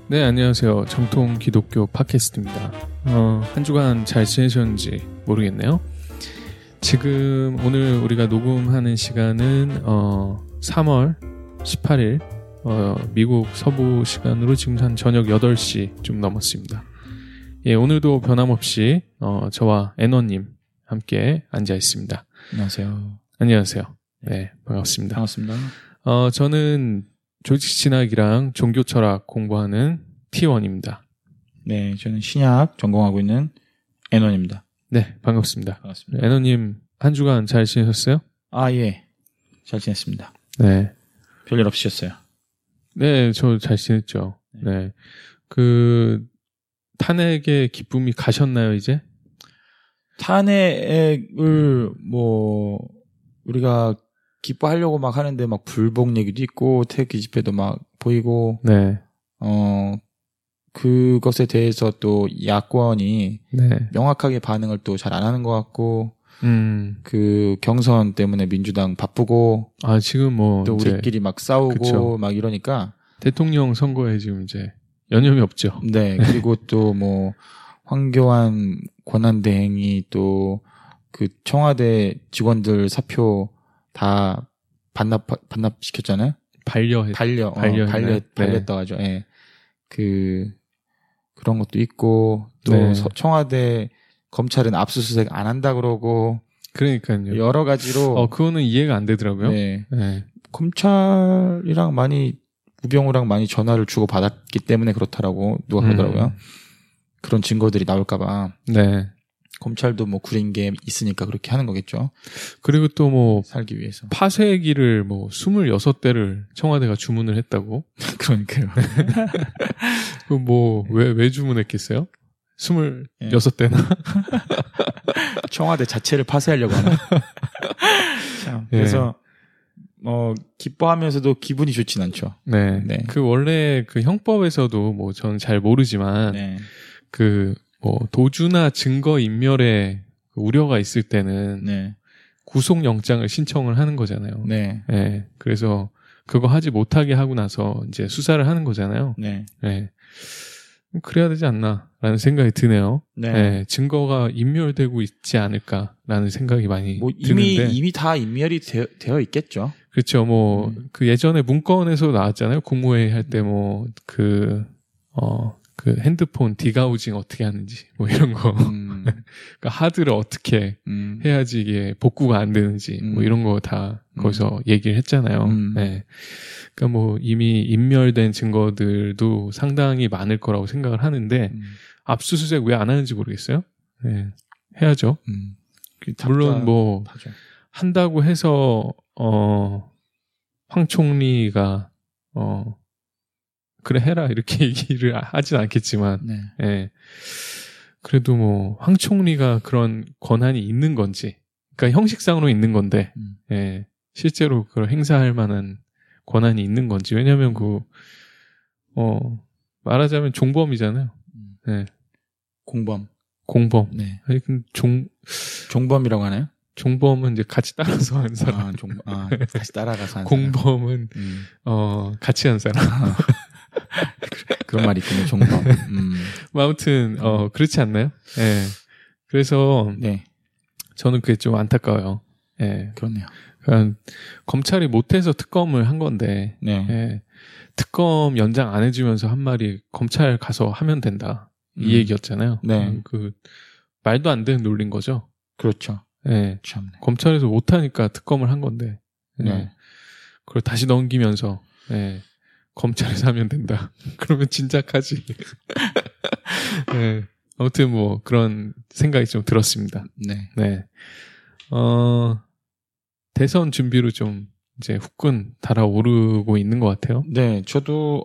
네, 안녕하세요. 정통 기독교 팟캐스트입니다. 한 주간 잘 지내셨는지 모르겠네요. 지금 오늘 우리가 녹음하는 시간은 3월 18일 미국 서부 시간으로 지금 한 저녁 8시 좀 넘었습니다. 예, 오늘도 변함없이 저와 애너님 함께 앉아 있습니다. 안녕하세요. 안녕하세요. 네, 반갑습니다. 반갑습니다. 저는 조직 진학이랑 종교 철학 공부하는 T1입니다. 네, 저는 신약 전공하고 있는 애넌입니다. 네, 반갑습니다. 반갑습니다. 애너님 한 주간 잘 지내셨어요? 아, 예. 잘 지냈습니다. 네. 별일 없으셨어요? 네, 저 잘 지냈죠. 네. 그 탄핵의 기쁨이 가셨나요, 이제? 탄핵을 우리가 기뻐하려고 막 하는데 막 불복 얘기도 있고 태극기 집회도 막 보이고 네. 그것에 대해서 또 야권이 네. 명확하게 반응을 또 잘 안 하는 것 같고 그 경선 때문에 민주당 바쁘고 지금 또 우리끼리 막 싸우고 그쵸. 막 이러니까 대통령 선거에 지금 이제 여념이 없죠. 네. 그리고 또 황교안 권한대행이 또 그 청와대 직원들 사표 다 반납시켰잖아요. 반렸다 하죠. 예. 그런 것도 있고 또 네. 청와대 검찰은 압수수색 안 한다 그러고 그러니까요. 여러 가지로 그거는 이해가 안 되더라고요. 네. 네. 검찰이랑 우병우랑 많이 전화를 주고 받았기 때문에 그렇다라고 누가 그러더라고요. 그런 증거들이 나올까봐. 네. 검찰도 구린 게 있으니까 그렇게 하는 거겠죠. 그리고 또 살기 위해서. 파쇄기를 26대를 청와대가 주문을 했다고. 그러니까요. 왜 주문했겠어요? 26대나? 청와대 자체를 파쇄하려고 하나. 참, 그래서, 기뻐하면서도 기분이 좋진 않죠. 네. 네. 원래 형법에서도 저는 잘 모르지만, 네. 도주나 증거 인멸에 우려가 있을 때는, 네. 구속영장을 신청을 하는 거잖아요. 네. 네. 그래서 그거 하지 못하게 하고 나서 이제 수사를 하는 거잖아요. 네. 네. 그래야 되지 않나라는 생각이 드네요. 네. 네. 증거가 인멸되고 있지 않을까라는 생각이 많이 드는데. 이미 다 인멸이 되어 있겠죠. 그렇죠. 그 예전에 문건에서 나왔잖아요. 국무회의 할 때 그 핸드폰 디가우징 어떻게 하는지 이런 거. 그러니까 하드를 어떻게 해야지 이게 복구가 안 되는지 이런 거 다 거기서 얘기를 했잖아요. 네. 그러니까 이미 인멸된 증거들도 상당히 많을 거라고 생각을 하는데 압수수색 왜 안 하는지 모르겠어요. 네. 해야죠. 물론 하죠. 한다고 해서 황 총리가 그래 해라 이렇게 얘기를 하진 않겠지만 네. 예. 그래도 황 총리가 그런 권한이 있는 건지 그러니까 형식상으로 있는 건데 예. 실제로 그걸 행사할 만한 권한이 있는 건지 왜냐하면 말하자면 종범이잖아요. 예. 공범. 네. 종범이라고 하나요? 종범은 이제 같이 따라서 하는 사람. 같이 따라가서 하는 공범은 같이 하는 사람. 그런 말이 있군요. 종범. 아무튼 그렇지 않나요? 예. 그래서 네. 저는 그게 좀 안타까워요. 예. 그렇네요. 그러니까 검찰이 못해서 특검을 한 건데 네. 예. 특검 연장 안 해주면서 한 말이 검찰 가서 하면 된다 이 얘기였잖아요. 네. 말도 안 되는 논리인 거죠. 그렇죠. 예. 참네. 검찰에서 못하니까 특검을 한 건데 예. 네. 그걸 다시 넘기면서 예. 검찰에서 하면 된다. 그러면 진작하지. 네. 아무튼 그런 생각이 좀 들었습니다. 네. 네. 대선 준비로 좀 이제 후끈 달아오르고 있는 것 같아요. 네. 저도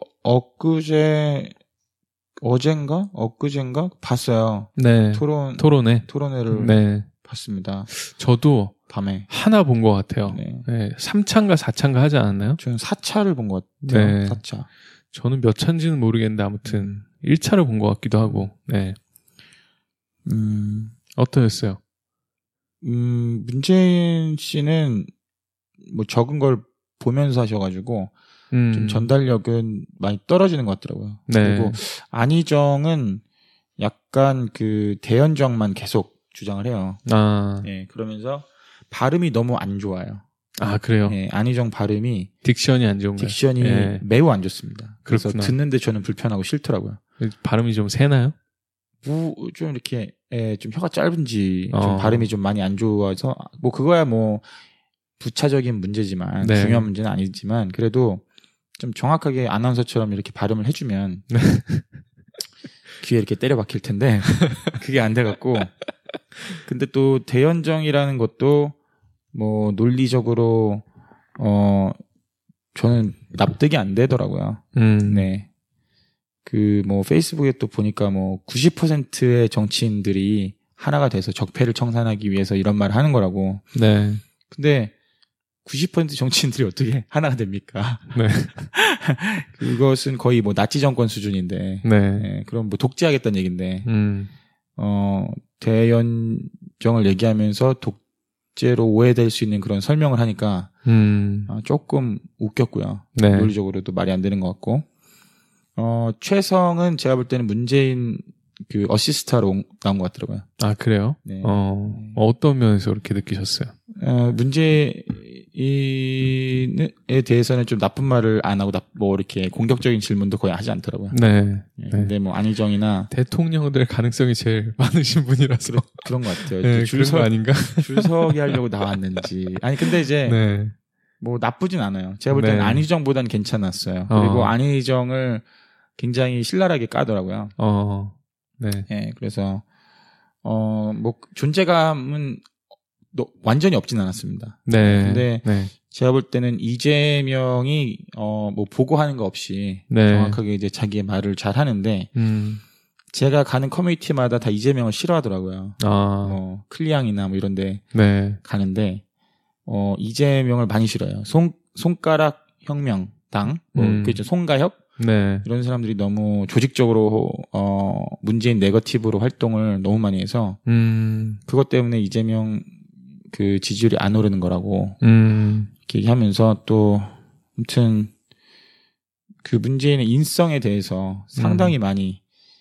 어젠가 봤어요. 네. 토론회를 네. 봤습니다. 저도 밤에 하나 본 것 같아요. 네. 네. 3차인가 4차인가 하지 않았나요? 저는 4차를 본 것 같아요. 네. 4차. 저는 몇 차인지는 모르겠는데 아무튼 1차를 본 것 같기도 하고. 네. 어떠셨어요? 문재인 씨는 적은 걸 보면서 하셔가지고 좀 전달력은 많이 떨어지는 것 같더라고요. 네. 그리고 안희정은 약간 그 대연정만 계속 주장을 해요. 예, 그러면서 발음이 너무 안 좋아요. 그래요? 예, 안희정 발음이 딕션이 안 좋은가요? 딕션이 예. 매우 안 좋습니다. 그래서 그렇구나. 듣는데 저는 불편하고 싫더라고요. 발음이 좀 세나요? 좀 이렇게 좀 혀가 짧은지 좀 어. 발음이 좀 많이 안 좋아서 뭐 그거야 뭐 부차적인 문제지만 네. 중요한 문제는 아니지만 그래도 좀 정확하게 아나운서처럼 이렇게 발음을 해주면 네. 귀에 이렇게 때려 박힐 텐데 그게 안 돼갖고 근데 또 대연정이라는 것도 뭐 논리적으로 저는 납득이 안 되더라고요. 네. 그 뭐 페이스북에 또 보니까 뭐 90%의 정치인들이 하나가 돼서 적폐를 청산하기 위해서 이런 말을 하는 거라고. 네. 근데 90% 정치인들이 어떻게 하나가 됩니까? 네. 그것은 거의 뭐 나치 정권 수준인데. 네. 네, 그럼 뭐 독재하겠다는 얘기인데. 대연정을 얘기하면서 독재로 오해될 수 있는 그런 설명을 하니까 조금 웃겼고요. 네. 논리적으로도 말이 안 되는 것 같고. 최성은 제가 볼 때는 문재인 그 어시스트하러 나온 것 같더라고요. 그래요? 네. 어떤 면에서 그렇게 느끼셨어요? 문재인에 대해서는 좀 나쁜 말을 안 하고 뭐 이렇게 공격적인 질문도 거의 하지 않더라고요. 네. 근데 뭐 안희정이나 대통령 될 가능성이 제일 많으신 분이라서 그런 것 같아요. 네, 그런 거 아닌가? 줄서기 하려고 나왔는지. 아니 근데 이제 네. 뭐 나쁘진 않아요. 제가 볼 때는 네. 안희정보다는 괜찮았어요. 그리고 안희정을 굉장히 신랄하게 까더라고요. 네. 예, 그래서 뭐 존재감은 완전히 없진 않았습니다. 네. 근데 네. 제가 볼 때는 이재명이 뭐 보고하는 거 없이 네. 정확하게 이제 자기의 말을 잘 하는데 제가 가는 커뮤니티마다 다 이재명을 싫어하더라고요. 뭐 클리앙이나 뭐 이런데 네. 가는데 이재명을 많이 싫어해요. 손가락 혁명당, 그죠 송가혁 네. 이런 사람들이 너무 조직적으로 문재인 네거티브로 활동을 너무 많이 해서 그것 때문에 이재명 그 지지율이 안 오르는 거라고 이렇게 얘기하면서 또 아무튼 그 문재인의 인성에 대해서 상당히 많이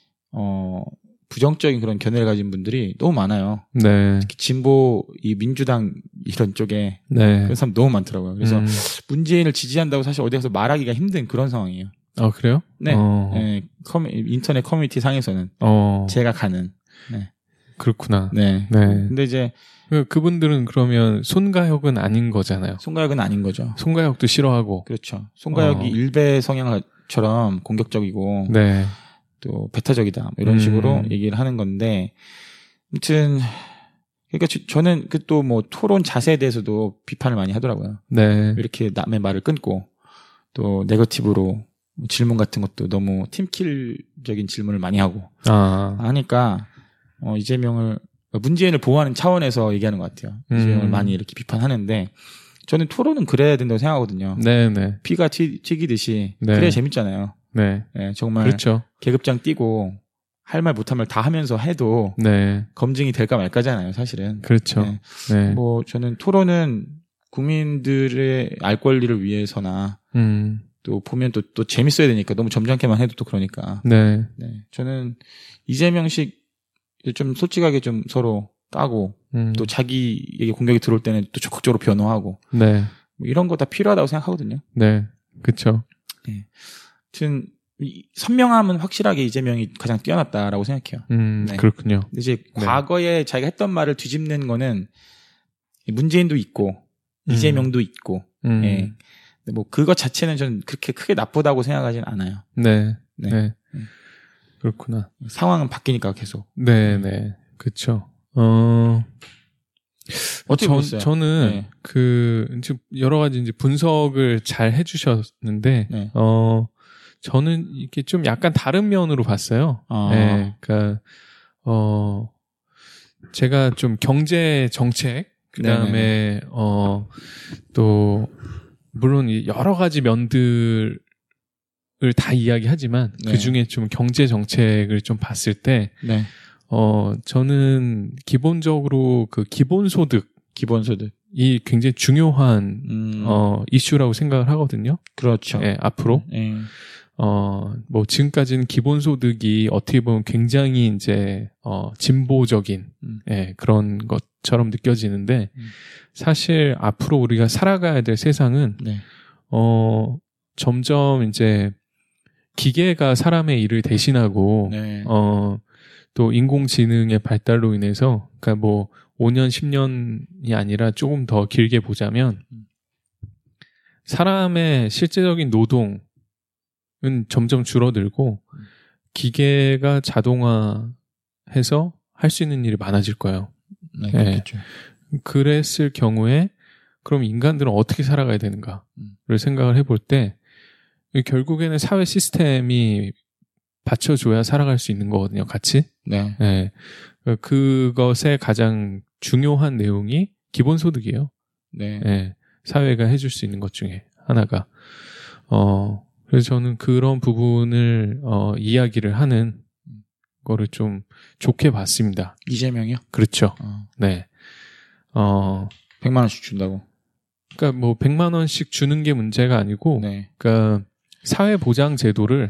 부정적인 그런 견해를 가진 분들이 너무 많아요. 네. 특히 진보 이 민주당 이런 쪽에 네. 그런 사람 너무 많더라고요. 그래서 문재인을 지지한다고 사실 어디 가서 말하기가 힘든 그런 상황이에요. 그래요? 네. 네. 인터넷 커뮤니티 상에서는 제가 가는. 네. 그렇구나. 네. 네. 근데 이제 그분들은 그러면 손가혁은 아닌 거잖아요. 손가혁은 아닌 거죠. 손가혁도 싫어하고. 그렇죠. 손가혁이 일베 성향처럼 공격적이고 네. 또 배타적이다 뭐 이런 식으로 얘기를 하는 건데 아무튼 그러니까 저는 그 또 뭐 토론 자세에 대해서도 비판을 많이 하더라고요. 네. 이렇게 남의 말을 끊고 또 네거티브로 질문 같은 것도 너무 팀킬적인 질문을 많이 하고 하니까 문재인을 보호하는 차원에서 얘기하는 것 같아요. 이재명을 많이 이렇게 비판하는데 저는 토론은 그래야 된다고 생각하거든요. 네네. 피가 튀기듯이 네. 그래야 재밌잖아요. 네. 네, 정말 그렇죠. 계급장 뛰고 할 말 못한 말 다 하면서 해도 네. 검증이 될까 말까잖아요, 사실은. 그렇죠. 네. 네. 뭐 저는 토론은 국민들의 알 권리를 위해서나 또 보면 또 재밌어야 되니까 너무 점잖게만 해도 또 그러니까. 네. 네. 저는 이재명식 좀 솔직하게 좀 서로 까고 또 자기에게 공격이 들어올 때는 또 적극적으로 변호하고. 네. 뭐 이런 거 다 필요하다고 생각하거든요. 네. 그렇죠. 네. 아무튼 선명함은 확실하게 이재명이 가장 뛰어났다라고 생각해요. 네. 그렇군요. 근데 이제 과거에 자기가 했던 말을 뒤집는 거는 문재인도 있고 이재명도 있고. 예. 근데 뭐 그것 자체는 저는 그렇게 크게 나쁘다고 생각하진 않아요. 네. 네. 네. 그렇구나. 상황은 바뀌니까 계속. 네, 네. 그렇죠. 어떻게 보셨어요? 저는 이제 여러 가지 이제 분석을 잘 해주셨는데, 네. 저는 이게 좀 약간 다른 면으로 봤어요. 네, 그러니까 제가 좀 경제 정책, 그다음에 또 물론 여러 가지 면들을 다 이야기하지만 그 중에 좀 경제 정책을 좀 봤을 때, 저는 기본적으로 그 기본소득 이 굉장히 중요한 이슈라고 생각을 하거든요. 그렇죠. 예, 앞으로. 뭐 지금까지는 기본소득이 어떻게 보면 굉장히 이제 진보적인 예, 그런 것처럼 느껴지는데 사실 앞으로 우리가 살아가야 될 세상은 네. 점점 이제 기계가 사람의 일을 대신하고 네. 또 인공지능의 발달로 인해서 그러니까 뭐 5년, 10년이 아니라 조금 더 길게 보자면 사람의 실제적인 노동은 점점 줄어들고 기계가 자동화해서 할 수 있는 일이 많아질 거예요. 네, 그렇죠. 그랬을 경우에 그럼 인간들은 어떻게 살아가야 되는가를 생각을 해볼 때 결국에는 사회 시스템이 받쳐줘야 살아갈 수 있는 거거든요. 같이. 네. 네. 그것의 가장 중요한 내용이 기본소득이에요. 네. 네. 사회가 해줄 수 있는 것 중에 하나가. 그래서 저는 그런 부분을 이야기를 하는 거를 좀 좋게 봤습니다. 이재명이요? 그렇죠. 네. 100만 원씩 준다고. 그러니까 뭐 100만 원씩 주는 게 문제가 아니고, 네. 그러니까 사회 보장 제도를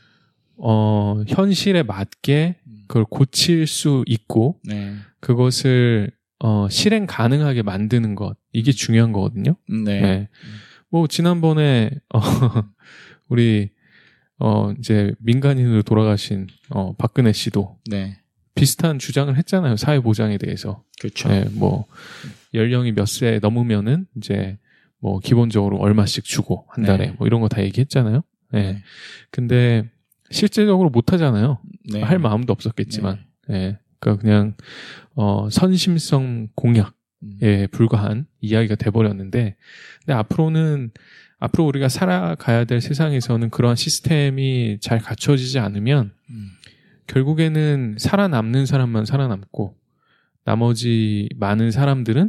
현실에 맞게 그걸 고칠 수 있고, 네. 그것을 실행 가능하게 만드는 것 이게 중요한 거거든요. 네. 네. 뭐 지난번에 우리 이제 민간인으로 돌아가신 박근혜 씨도 네. 비슷한 주장을 했잖아요. 사회 보장에 대해서. 그렇죠. 네, 뭐 연령이 몇 세 넘으면은 이제 뭐 기본적으로 얼마씩 주고 한 달에 네. 뭐 이런 거 다 얘기했잖아요. 네. 네. 근데 실제적으로 못 하잖아요. 네. 할 마음도 없었겠지만. 네. 그러니까 그냥 선심성 공약에 불과한 이야기가 돼버렸는데, 근데 앞으로 우리가 살아가야 될 세상에서는 그러한 시스템이 잘 갖춰지지 않으면 결국에는 살아남는 사람만 살아남고 나머지 많은 사람들은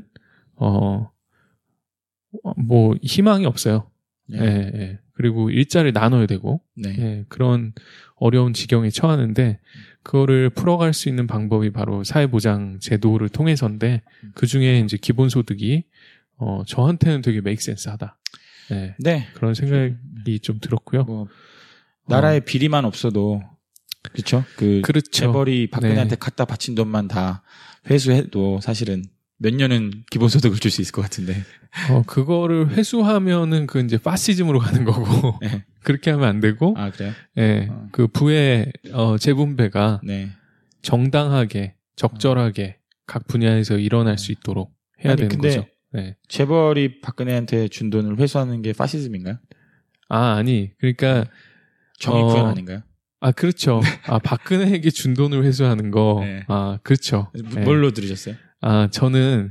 뭐 희망이 없어요. 네. 예, 예. 그리고 일자리를 나눠야 되고 네. 예, 그런 어려운 지경에 처하는데 그거를 풀어갈 수 있는 방법이 바로 사회보장 제도를 통해서인데 그 중에 이제 기본소득이 저한테는 되게 메이크 센스하다. 네. 네. 그런 생각이 좀 들었고요. 뭐 나라에 비리만 없어도 그렇죠. 그렇죠. 재벌이 박근혜한테 네. 갖다 바친 돈만 다 회수해도 사실은 몇 년은 기본소득을 줄 수 있을 것 같은데. 그거를 회수하면은 그 이제 파시즘으로 가는 거고 네. 그렇게 하면 안 되고. 아 그래요? 네. 그 부의 재분배가 네. 정당하게 적절하게 각 분야에서 일어날 수 있도록 해야 되는 거죠. 네. 재벌이 박근혜한테 준 돈을 회수하는 게 파시즘인가요? 아니. 그러니까 정의구현 아닌가요? 아, 그렇죠. 박근혜에게 준 돈을 회수하는 거. 네. 아, 그렇죠. 뭘로 들으셨어요? 저는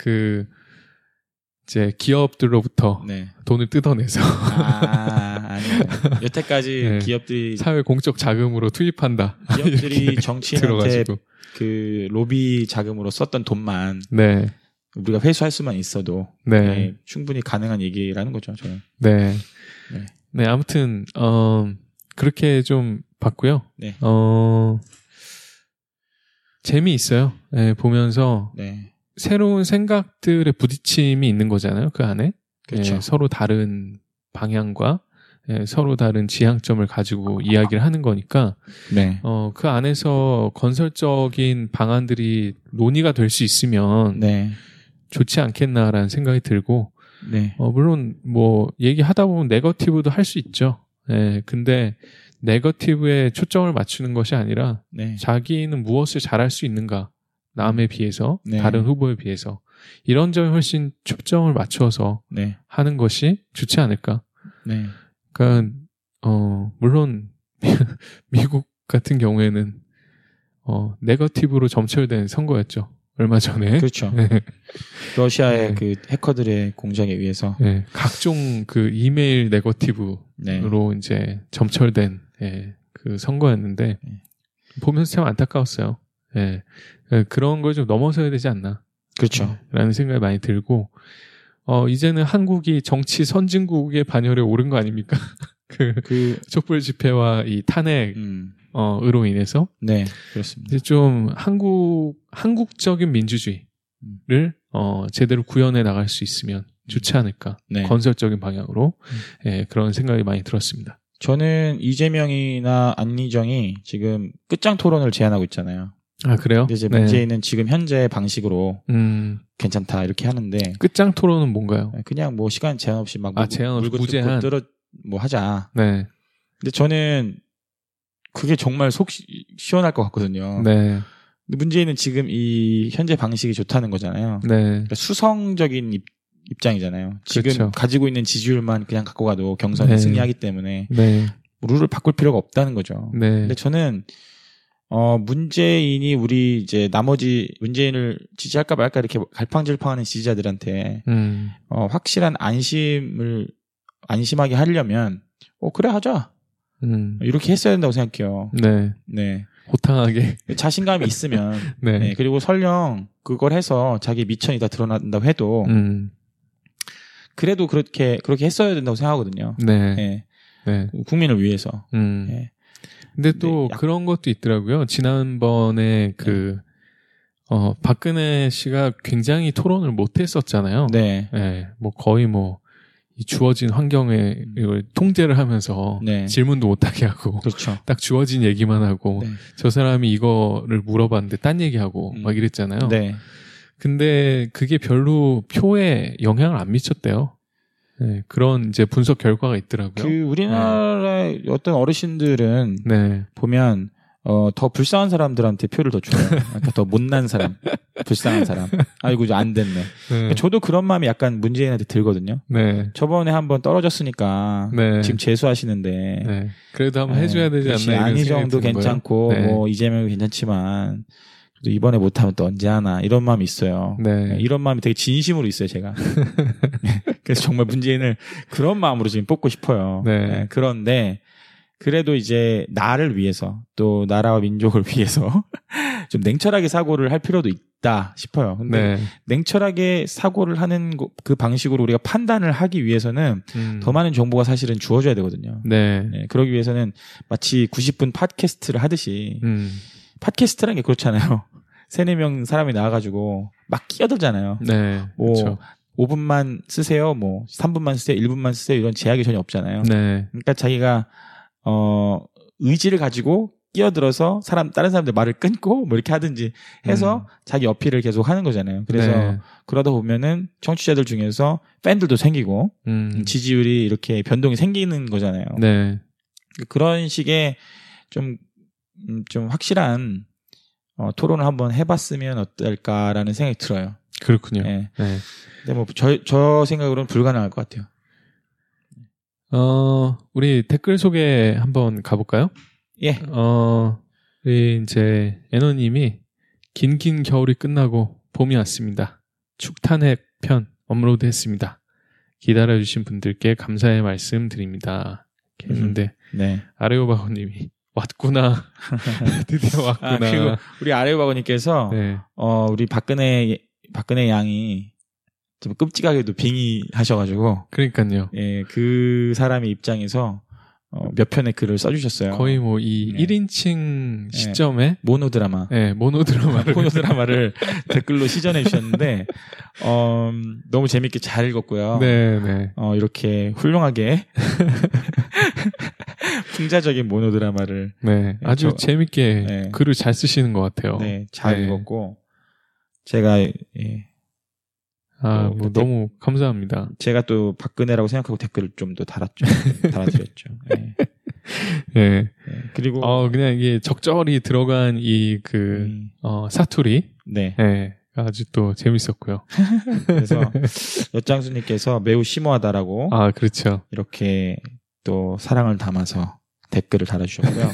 이제 기업들로부터 네. 돈을 뜯어내서 아니요. 여태까지 네. 기업들이 사회 공적 자금으로 투입한다. 기업들이 정치인한테 들어가지고. 그 로비 자금으로 썼던 돈만 네. 우리가 회수할 수만 있어도 네. 충분히 가능한 얘기라는 거죠, 저는. 네. 네. 네, 아무튼 그렇게 좀 봤고요. 네. 재미있어요. 네, 보면서 네. 새로운 생각들의 부딪힘이 있는 거잖아요. 그 안에. 그렇죠. 네, 서로 다른 방향과 서로 다른 지향점을 가지고 이야기를 하는 거니까 네. 그 안에서 건설적인 방안들이 논의가 될 수 있으면 네. 좋지 않겠나라는 생각이 들고 네. 물론 뭐 얘기하다 보면 네거티브도 할 수 있죠. 근데 네거티브에 초점을 맞추는 것이 아니라 네. 자기는 무엇을 잘할 수 있는가 남에 비해서 네. 다른 후보에 비해서 이런 점에 훨씬 초점을 맞춰서 네. 하는 것이 좋지 않을까. 네. 그러니까 물론 미국 같은 경우에는 네거티브로 점철된 선거였죠. 얼마 전에. 그렇죠. 네. 러시아의 네. 그 해커들의 공작에 의해서 네. 각종 그 이메일 네거티브로 네. 이제 점철된 그 선거였는데 보면서 참 안타까웠어요. 그런 걸 좀 넘어서야 되지 않나. 그렇죠. 라는 생각이 많이 들고 이제는 한국이 정치 선진국의 반열에 오른 거 아닙니까? 그 촛불 집회와 이 탄핵 으로 인해서 네, 그렇습니다. 이제 좀 한국적인 민주주의를 제대로 구현해 나갈 수 있으면 좋지 않을까. 네. 건설적인 방향으로. 예, 그런 생각이 많이 들었습니다. 저는 이재명이나 안희정이 지금 끝장 토론을 제안하고 있잖아요. 아, 그래요? 이제 문재인은 지금 현재 방식으로 괜찮다 이렇게 하는데 끝장 토론은 뭔가요? 그냥 뭐 시간 제한 없이 막 제한 없이 무제한 뭐 하자. 네. 근데 저는 그게 정말 속 시원할 것 같거든요. 네. 근데 문재인은 지금 이 현재 방식이 좋다는 거잖아요. 네. 그러니까 수성적인 입장이잖아요. 지금 그렇죠. 가지고 있는 지지율만 그냥 갖고 가도 경선에 승리하기 때문에 룰을 바꿀 필요가 없다는 거죠. 네. 근데 저는 문재인이 우리 이제 나머지 문재인을 지지할까 말까 이렇게 갈팡질팡하는 지지자들한테 확실한 안심하게 하려면 그래 하자. 이렇게 했어야 된다고 생각해요. 네. 네. 호탕하게 자신감이 있으면 네. 네. 그리고 설령 그걸 해서 자기 미천이 다 드러난다고 해도 그래도 그렇게 했어야 된다고 생각하거든요. 네. 네. 네. 국민을 위해서. 네. 근데 또 그런 것도 있더라고요. 지난번에 박근혜 씨가 굉장히 토론을 못 했었잖아요. 네. 네. 뭐 거의 이 주어진 환경에 이걸 통제를 하면서 네. 질문도 못하게 하고 그렇죠. 딱 주어진 얘기만 하고 네. 저 사람이 이거를 물어봤는데 딴 얘기하고 막 이랬잖아요. 네. 근데 그게 별로 표에 영향을 안 미쳤대요. 네, 그런 이제 분석 결과가 있더라고요. 우리나라의 어떤 어르신들은 보면 더 불쌍한 사람들한테 표를 더 줘요. 그러니까 더 못난 사람, 불쌍한 사람. 아이고 안 됐네. 그러니까 저도 그런 마음이 약간 문재인한테 들거든요. 네. 저번에 한번 떨어졌으니까 지금 재수하시는데 그래도 한번 해줘야 되지 않나. 안희정도 괜찮고 뭐 이재명도 괜찮지만 이번에 못하면 또 언제 하나 이런 마음이 있어요. 네. 이런 마음이 되게 진심으로 있어요, 제가. 그래서 정말 문재인을 그런 마음으로 지금 뽑고 싶어요. 네. 그런데 그래도 이제 나를 위해서 또 나라와 민족을 위해서 좀 냉철하게 사고를 할 필요도 있다 싶어요. 근데 냉철하게 사고를 하는 그 방식으로 우리가 판단을 하기 위해서는 더 많은 정보가 사실은 주어져야 되거든요. 네. 그러기 위해서는 마치 90분 팟캐스트를 하듯이 팟캐스트라는 게 그렇잖아요. 3-4명 사람이 나와가지고 막 끼어들잖아요. 네. 뭐 그렇죠. 5분만 쓰세요, 뭐 3분만 쓰세요, 1분만 쓰세요 이런 제약이 전혀 없잖아요. 네. 그러니까 자기가 의지를 가지고 끼어들어서 다른 사람들 말을 끊고 뭐 이렇게 하든지 해서 자기 어필을 계속 하는 거잖아요. 그래서 그러다 보면은 청취자들 중에서 팬들도 생기고 지지율이 이렇게 변동이 생기는 거잖아요. 네. 그런 식의 좀 확실한 토론을 한번 해봤으면 어떨까라는 생각이 들어요. 그렇군요. 네. 근데 뭐 저 생각으로는 불가능할 것 같아요. 우리 댓글 소개 한번 가볼까요? 예. 우리 이제 애너님이 긴 겨울이 끝나고 봄이 왔습니다. 축탄핵 편 업로드했습니다. 기다려주신 분들께 감사의 말씀 드립니다. 이렇게 했는데 아레오바고님이 왔구나. 드디어 왔구나. 그리고 우리 아레오바고님께서 우리 박근혜 양이 좀 끔찍하게도 빙의하셔가지고. 그러니까요. 예, 그 사람의 입장에서 몇 편의 글을 써주셨어요. 거의 뭐 이 1인칭 시점에 모노드라마. 네, 모노드라마를 댓글로 시전해 주셨는데 너무 재밌게 잘 읽었고요. 네. 이렇게 훌륭하게 풍자적인 모노드라마를 아주 재밌게 글을 잘 쓰시는 것 같아요. 네, 잘 읽었고 제가 뭐 너무 감사합니다. 제가 또 박근혜라고 생각하고 댓글을 좀 더 달아드렸죠. 네. 그리고 그냥 이게 적절히 들어간 사투리. 아주 또 재밌었고요. 그래서 엿장수님께서 매우 심오하다라고. 그렇죠. 이렇게 또 사랑을 담아서 댓글을 달아주셨고요.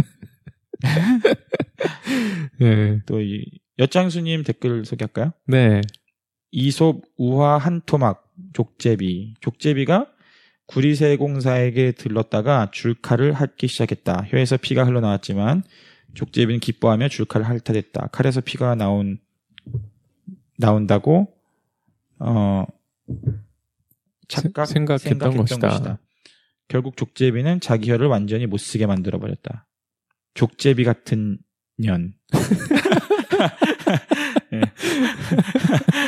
또 이 엿장수님 댓글 소개할까요? 네. 이솝, 우화, 한토막, 족제비가 구리세공사에게 들렀다가 줄칼을 핥기 시작했다. 혀에서 피가 흘러나왔지만 족제비는 기뻐하며 줄칼을 핥아댔다. 칼에서 피가 나온다고 생각했던 것이다. 결국 족제비는 자기 혀를 완전히 못쓰게 만들어버렸다. 족제비 같은 년.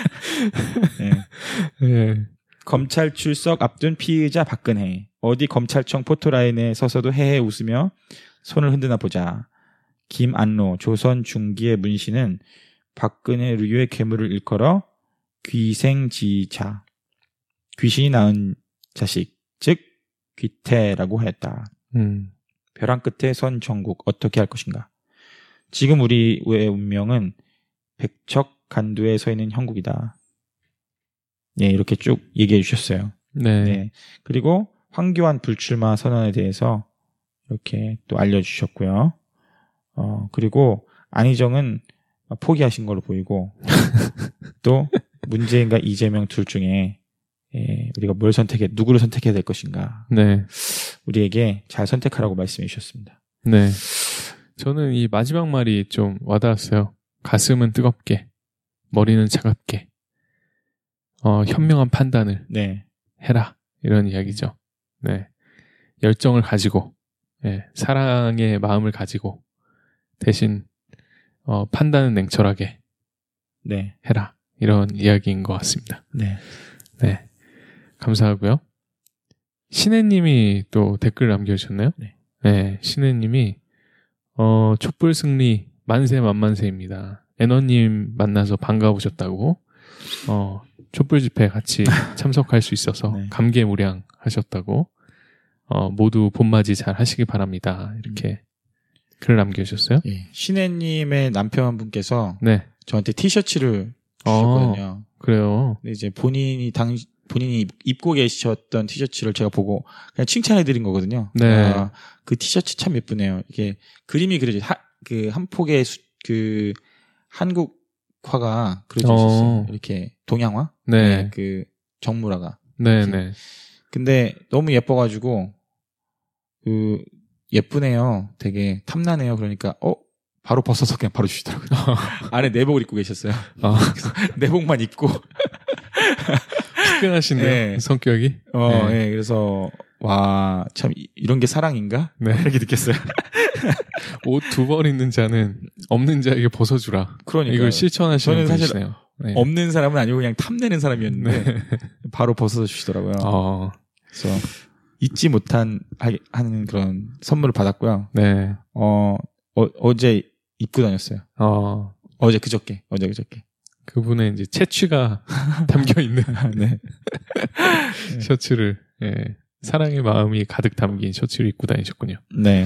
네. 네. 검찰 출석 앞둔 피의자 박근혜. 어디 검찰청 포토라인에 서서도 헤헤 웃으며 손을 흔드나 보자. 김안로 조선 중기의 문신은 박근혜 류의 괴물을 일컬어 귀생지자. 귀신이 낳은 자식, 즉 귀태라고 하였다. 벼랑 끝에 선 정국 어떻게 할 것인가. 지금 우리의 운명은 백척간두에 서 있는 형국이다. 네, 이렇게 쭉 얘기해 주셨어요. 네. 네. 그리고 황교안 불출마 선언에 대해서 이렇게 또 알려주셨고요. 그리고 안희정은 포기하신 걸로 보이고 또 문재인과 이재명 둘 중에 우리가 누구를 선택해야 될 것인가. 네. 우리에게 잘 선택하라고 말씀해 주셨습니다. 네. 저는 이 마지막 말이 좀 와닿았어요. 가슴은 뜨겁게, 머리는 차갑게, 현명한 판단을 네. 해라. 이런 이야기죠. 네. 열정을 가지고, 네. 사랑의 마음을 가지고, 대신, 판단은 냉철하게, 네. 해라. 이런 이야기인 것 같습니다. 네. 네. 감사하고요. 신혜님이 또 댓글 남겨주셨나요? 네. 네. 신혜님이, 촛불 승리 만세 만만세입니다. 애너님 만나서 반가우셨다고, 촛불 집회 같이 참석할 수 있어서 네. 감개무량하셨다고, 모두 봄맞이 잘 하시기 바랍니다. 이렇게 글 남겨주셨어요. 예. 신혜님의 남편분께서 네. 저한테 티셔츠를 주셨거든요. 그래요. 근데 이제 본인이 입고 계셨던 티셔츠를 제가 보고 그냥 칭찬해드린 거거든요. 네. 아, 그 티셔츠 참 예쁘네요. 이게 그림이 그려져, 한 폭의 한국화가 그려져 있었어요. 이렇게 동양화? 네. 네. 그 정물화가. 네네. 근데 너무 예뻐가지고, 예쁘네요. 되게 탐나네요. 그러니까, 바로 벗어서 그냥 바로 주시더라고요. 안에 내복을 입고 계셨어요. 그래서 내복만 입고. 특별하신데요. 네. 성격이. 네. 네. 그래서, 와, 참, 이런 게 사랑인가? 네. 이렇게 느꼈어요. 옷 2벌 있는 자는 없는 자에게 벗어주라. 그러니까. 이걸 실천하시는 저는 사실 분이시네요. 네. 없는 사람은 아니고 그냥 탐내는 사람이었는데, 네. 바로 벗어 주시더라고요. 그래서, 잊지 못한, 하는 그런 선물을 받았고요. 네. 어제 입고 다녔어요. 그저께. 그분의 이제 채취가 담겨 있는 네. 셔츠를, 예, 사랑의 마음이 가득 담긴 셔츠를 입고 다니셨군요. 네.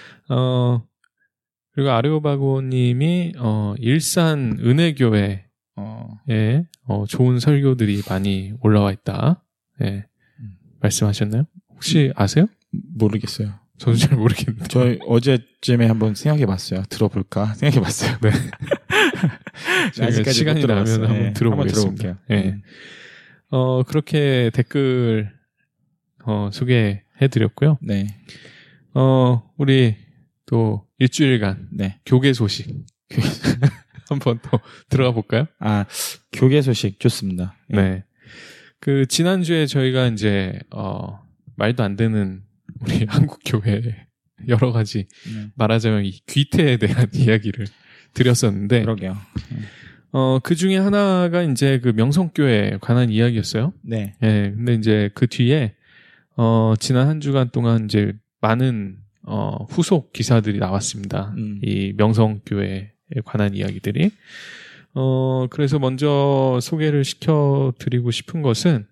그리고 아레오바고님이 일산 은혜교회에 좋은 설교들이 많이 올라와 있다. 예, 말씀하셨나요? 혹시 아세요? 모르겠어요. 저도 잘 모르겠는데. 저 어제쯤에 한번 생각해봤어요. 들어볼까 생각해봤어요. 네. 아직까지 시간이 나면 한번 들어보겠습니다. 한번 들어볼게요. 네. 그렇게 댓글 소개해드렸고요. 네. 우리 또 일주일간 네. 교계 소식 한번 더 들어가 볼까요? 교계 소식 좋습니다. 네. 그 지난주에 저희가 이제 말도 안 되는 우리 한국 교회 여러 가지 말하자면 이 귀태에 대한 이야기를 드렸었는데, 그러게요. 그 중에 하나가 이제 그 명성교회에 관한 이야기였어요. 네. 예. 근데 이제 그 뒤에 지난 한 주간 동안 이제 많은 후속 기사들이 나왔습니다. 이 명성교회에 관한 이야기들이. 그래서 먼저 소개를 시켜드리고 싶은 것은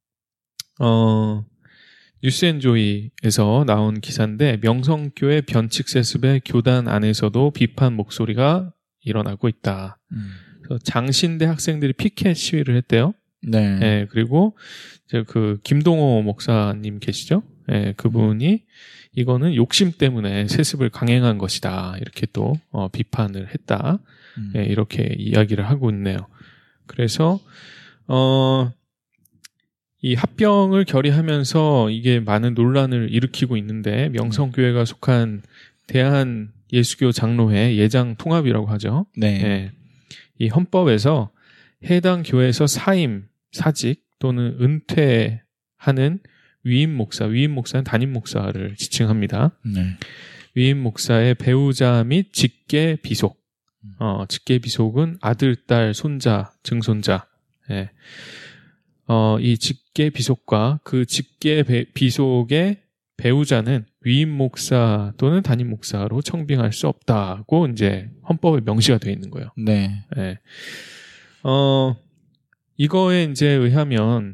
뉴스앤조이에서 나온 기사인데, 명성교회 변칙 세습에 교단 안에서도 비판 목소리가 일어나고 있다. 그래서 장신대 학생들이 피켓 시위를 했대요. 네. 네. 그리고 이제 그 김동호 목사님 계시죠? 네, 그분이 이거는 욕심 때문에 세습을 강행한 것이다. 이렇게 또 비판을 했다. 네, 이렇게 이야기를 하고 있네요. 그래서 이 합병을 결의하면서 이게 많은 논란을 일으키고 있는데, 명성교회가 속한 대한예수교 장로회 예장 통합이라고 하죠. 네. 네. 이 헌법에서 해당 교회에서 사임, 사직 또는 은퇴하는 위임 목사는 담임 목사를 지칭합니다. 네. 위임 목사의 배우자 및 직계 비속. 직계 비속은 아들, 딸, 손자, 증손자. 예. 이 직계 비속과 그 직계 비속의 배우자는 위임 목사 또는 담임 목사로 청빙할 수 없다고 이제 헌법에 명시가 되어 있는 거예요. 네. 예. 이거에 이제 의하면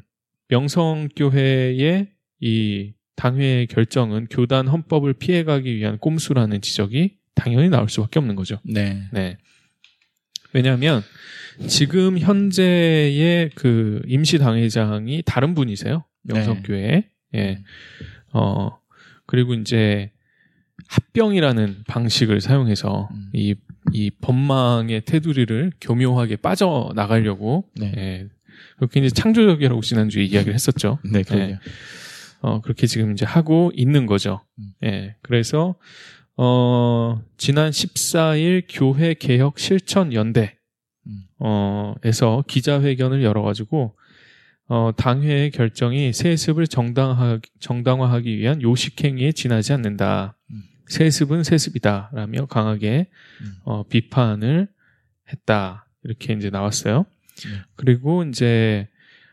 명성교회의 이 당회의 결정은 교단 헌법을 피해가기 위한 꼼수라는 지적이 당연히 나올 수밖에 없는 거죠. 네. 네. 왜냐하면 지금 현재의 그 임시 당회장이 다른 분이세요. 명성교회에. 네. 예. 그리고 이제 합병이라는 방식을 사용해서 이 법망의 테두리를 교묘하게 빠져나가려고 네. 예. 그렇게 이제 창조적이라고 지난주에 이야기를 했었죠. 네, 그럼요. 예. 그렇게 지금 이제 하고 있는 거죠. 예. 그래서 지난 14일 교회 개혁 실천 연대 에서 기자회견을 열어가지고 당회의 결정이 세습을 정당화하기 위한 요식행위에 지나지 않는다. 세습은 세습이다라며 강하게 비판을 했다. 이렇게 이제 나왔어요. 그리고 이제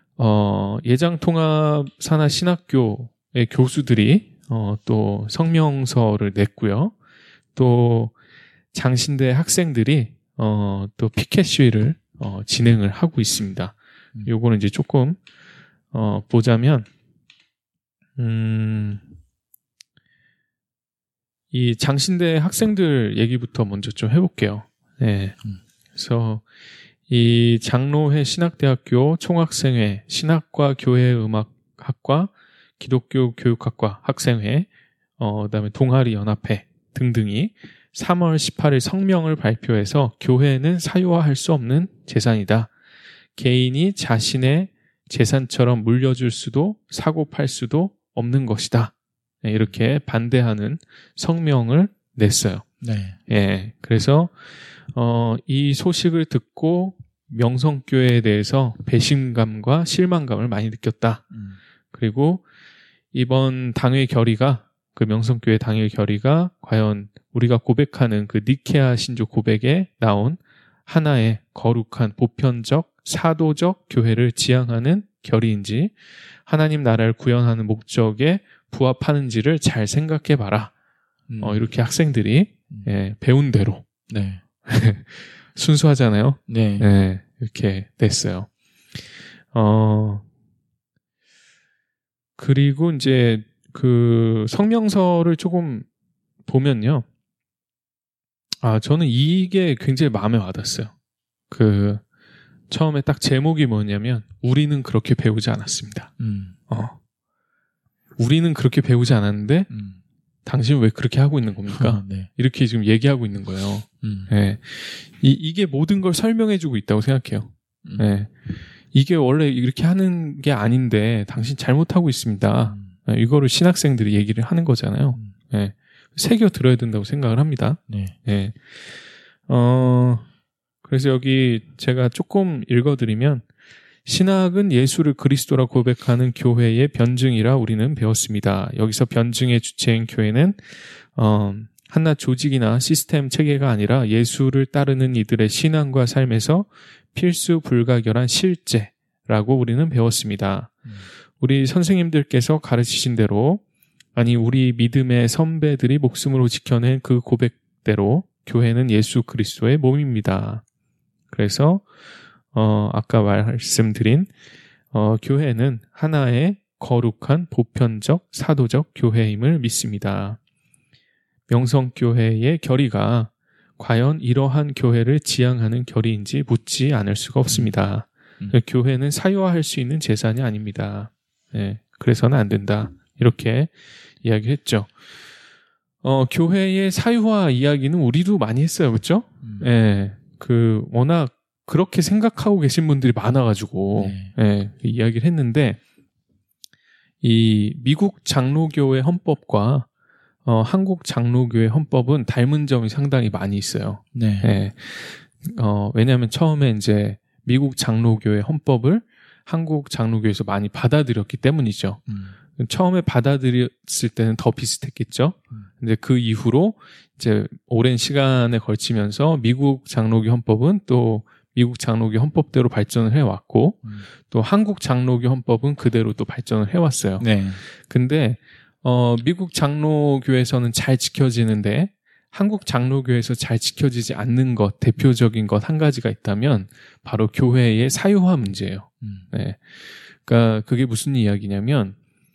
예장통합산하신학교의 교수들이 또 성명서를 냈고요. 또 장신대 학생들이 또 피켓 시위를 진행을 하고 있습니다. 요거는 이제 조금 보자면 이 장신대 학생들 얘기부터 먼저 좀 해볼게요. 네. 그래서 이 장로회 신학대학교 총학생회 신학과 교회음악학과 기독교 교육학과 학생회 그다음에 동아리 연합회 등등이 3월 18일 성명을 발표해서 교회는 사유화할 수 없는 재산이다. 개인이 자신의 재산처럼 물려줄 수도 사고 팔 수도 없는 것이다. 네, 이렇게 반대하는 성명을 냈어요. 네. 예. 그래서 이 소식을 듣고 명성교회에 대해서 배신감과 실망감을 많이 느꼈다. 그리고 이번 당회 결의가 그 명성교회 당회 결의가 과연 우리가 고백하는 그 니케아 신조 고백에 나온 하나의 거룩한 보편적 사도적 교회를 지향하는 결의인지 하나님 나라를 구현하는 목적에 부합하는지를 잘 생각해봐라. 이렇게 학생들이 예, 배운 대로 네. 순수하잖아요. 네. 예, 이렇게 냈어요. 그리고 이제 그 성명서를 조금 보면요. 저는 이게 굉장히 마음에 와닿았어요. 처음에 딱 제목이 뭐냐면, 우리는 그렇게 배우지 않았습니다. 우리는 그렇게 배우지 않았는데, 당신은 왜 그렇게 하고 있는 겁니까? 네. 이렇게 지금 얘기하고 있는 거예요. 네. 이게 모든 걸 설명해주고 있다고 생각해요. 네. 이게 원래 이렇게 하는 게 아닌데, 당신 잘못하고 있습니다. 이거를 신학생들이 얘기를 하는 거잖아요. 네. 새겨 들어야 된다고 생각을 합니다. 네. 네. 그래서 여기 제가 조금 읽어드리면, 신학은 예수를 그리스도라 고백하는 교회의 변증이라 우리는 배웠습니다. 여기서 변증의 주체인 교회는 한낱 조직이나 시스템 체계가 아니라 예수를 따르는 이들의 신앙과 삶에서 필수 불가결한 실제라고 우리는 배웠습니다. 우리 선생님들께서 가르치신 대로, 아니 우리 믿음의 선배들이 목숨으로 지켜낸 그 고백대로 교회는 예수 그리스도의 몸입니다. 그래서 아까 말씀드린 교회는 하나의 거룩한 보편적 사도적 교회임을 믿습니다. 명성교회의 결의가 과연 이러한 교회를 지향하는 결의인지 묻지 않을 수가 없습니다. 교회는 사유화할 수 있는 재산이 아닙니다. 네, 그래서는 안 된다. 이렇게 이야기했죠. 교회의 사유화 이야기는 우리도 많이 했어요. 그렇죠? 네, 워낙 그렇게 생각하고 계신 분들이 많아가지고 네. 네, 이야기를 했는데, 이 미국 장로교회 헌법과 한국 장로교회 헌법은 닮은 점이 상당히 많이 있어요. 네. 네. 왜냐하면 처음에 이제 미국 장로교회 헌법을 한국 장로교회에서 많이 받아들였기 때문이죠. 처음에 받아들였을 때는 더 비슷했겠죠. 근데 그 이후로 이제 오랜 시간에 걸치면서 미국 장로교 헌법은 또 미국 장로교 헌법대로 발전을 해왔고 또 한국 장로교 헌법은 그대로 또 발전을 해왔어요. 네. 근데 미국 장로교에서는 잘 지켜지는데 한국 장로교에서 잘 지켜지지 않는 것, 대표적인 것 한 가지가 있다면 바로 교회의 사유화 문제예요. 네. 그러니까 그게 무슨 이야기냐면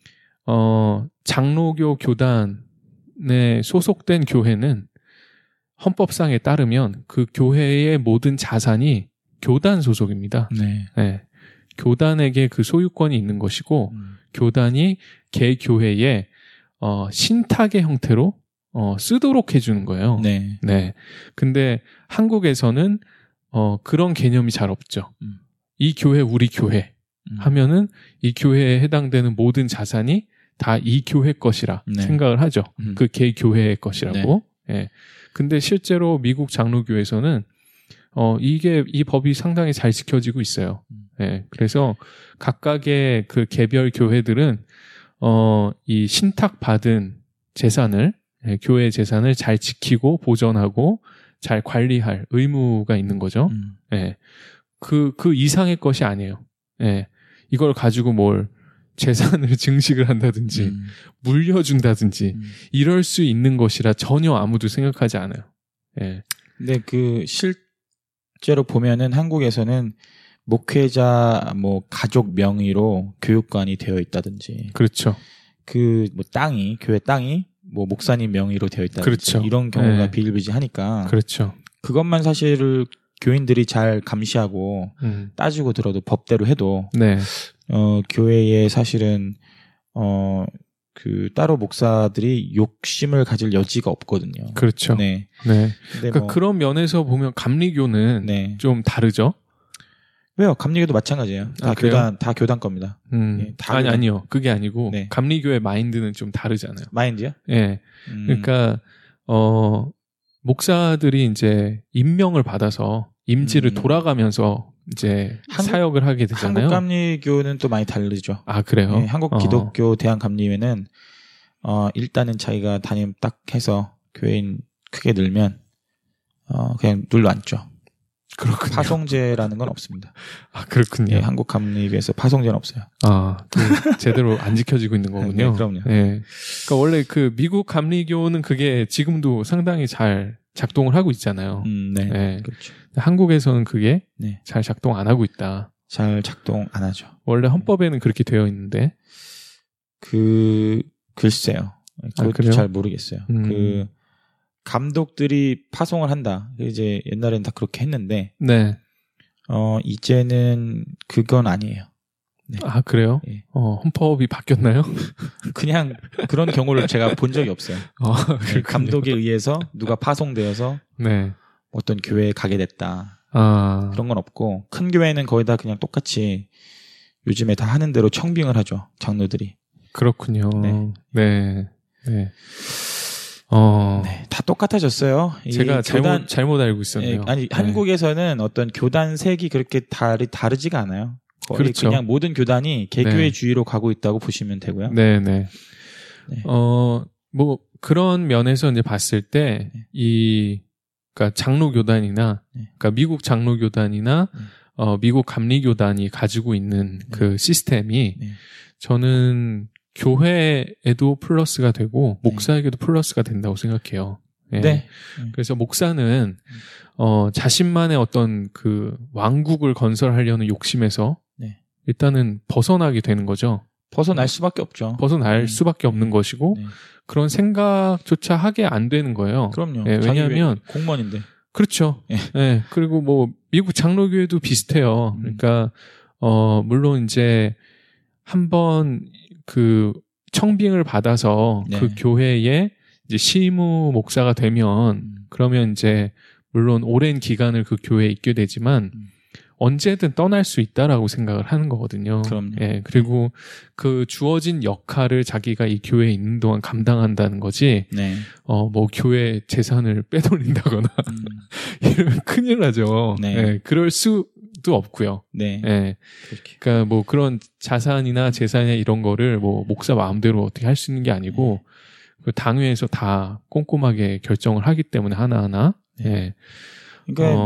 장로교 교단에 소속된 교회는 헌법상에 따르면 그 교회의 모든 자산이 교단 소속입니다. 네. 네. 교단에게 그 소유권이 있는 것이고 교단이 개교회에 신탁의 형태로 쓰도록 해주는 거예요. 네. 네. 근데 한국에서는 그런 개념이 잘 없죠. 이 교회 우리 교회 하면은 이 교회에 해당되는 모든 자산이 다 이 교회 것이라 네. 생각을 하죠. 그 개교회의 것이라고. 네. 네. 근데 실제로 미국 장로교에서는 이 법이 상당히 잘 지켜지고 있어요. 네. 그래서 각각의 그 개별 교회들은 이 신탁받은 재산을 교회 재산을 잘 지키고 보존하고 잘 관리할 의무가 있는 거죠. 네. 그 이상의 것이 아니에요. 네. 이걸 가지고 뭘 재산을 증식을 한다든지 물려준다든지 이럴 수 있는 것이라 전혀 아무도 생각하지 않아요. 네. 근데 그 실제로 보면은 한국에서는 목회자 뭐 가족 명의로 교육관이 되어 있다든지 그렇죠. 그 뭐 땅이 교회 땅이 뭐 목사님 명의로 되어 있다든지 그렇죠. 이런 경우가 네. 비일비재하니까 그렇죠. 그것만 사실을 교인들이 잘 감시하고 따지고 들어도 법대로 해도 네. 교회에 사실은 그 따로 목사들이 욕심을 가질 여지가 없거든요. 그렇죠. 네. 네. 그러니까 뭐, 그런 면에서 보면 감리교는 네. 좀 다르죠. 왜요? 감리교도 마찬가지예요. 다 교단 겁니다. 예, 다 아니요. 그게 아니고 네. 감리교의 마인드는 좀 다르잖아요. 마인드요? 예. 그러니까 목사들이 이제 임명을 받아서 임지를 돌아가면서 이제 사역을 하게 되잖아요. 한국 감리교는 또 많이 다르죠. 아, 그래요? 네, 한국 기독교 대한감리회는 일단은 자기가 담임 딱 해서 교인 크게 늘면 그냥 눌러 앉죠. 그렇군요. 파송제라는 건 없습니다. 아, 그렇군요. 예, 한국 감리교에서 파송제는 없어요. 아, 제대로 안 지켜지고 있는 거군요. 네, 그럼요. 예. 그러니까 원래 그 미국 감리교는 그게 지금도 상당히 잘 작동을 하고 있잖아요. 네. 네. 그렇죠. 한국에서는 그게 네. 잘 작동 안 하고 있다. 잘 작동 안 하죠. 원래 헌법에는 그렇게 되어 있는데. 글쎄요. 그것도 잘 모르겠어요. 그 감독들이 파송을 한다. 이제 옛날에는 다 그렇게 했는데. 네. 이제는 그건 아니에요. 네. 아, 그래요? 예. 헌법이 바뀌었나요? 그냥 그런 경우를 제가 본 적이 없어요. 네, 감독에 의해서 누가 파송되어서 네. 어떤 교회에 가게 됐다. 그런 건 없고 큰 교회는 거의 다 그냥 똑같이 요즘에 다 하는 대로 청빙을 하죠. 장로들이. 그렇군요. 네. 네. 네. 네, 다 똑같아졌어요. 제가 잘못 알고 있었네요. 아니, 한국에서는 어떤 교단색이 그렇게 다르지가 않아요. 거의 그렇죠. 그냥 모든 교단이 개교의 주의로 가고 있다고 보시면 되고요. 네네. 네. 뭐, 그런 면에서 이제 봤을 때, 그러니까 장로교단이나, 그러니까 미국 장로교단이나, 미국 감리교단이 가지고 있는 그 시스템이, 저는 교회에도 플러스가 되고, 목사에게도 플러스가 된다고 생각해요. 네. 네. 그래서 목사는, 자신만의 어떤 그 왕국을 건설하려는 욕심에서, 일단은 벗어나게 되는 거죠. 벗어날 수밖에 없죠. 벗어날 수밖에 없는 것이고 그런 생각조차 하게 안 되는 거예요. 그럼요. 네, 왜냐하면 공무원인데. 그렇죠. 네, 그리고 뭐 미국 장로교회도 비슷해요. 그러니까 물론 이제 한번 그 청빙을 받아서 그 교회에 이제 시무 목사가 되면 그러면 이제 물론 오랜 기간을 그 교회에 있게 되지만 언제든 떠날 수 있다라고 생각을 하는 거거든요. 그럼요. 예, 그리고 그 주어진 역할을 자기가 이 교회에 있는 동안 감당한다는 거지. 네. 뭐 교회 재산을 빼돌린다거나 이러면 큰일 나죠. 네. 예, 그럴 수도 없고요. 네. 예. 그렇게. 그러니까 뭐 그런 자산이나 재산이나 이런 거를 뭐 목사 마음대로 어떻게 할 수 있는 게 아니고 그 당회에서 다 꼼꼼하게 결정을 하기 때문에 하나하나. 예. 그러니까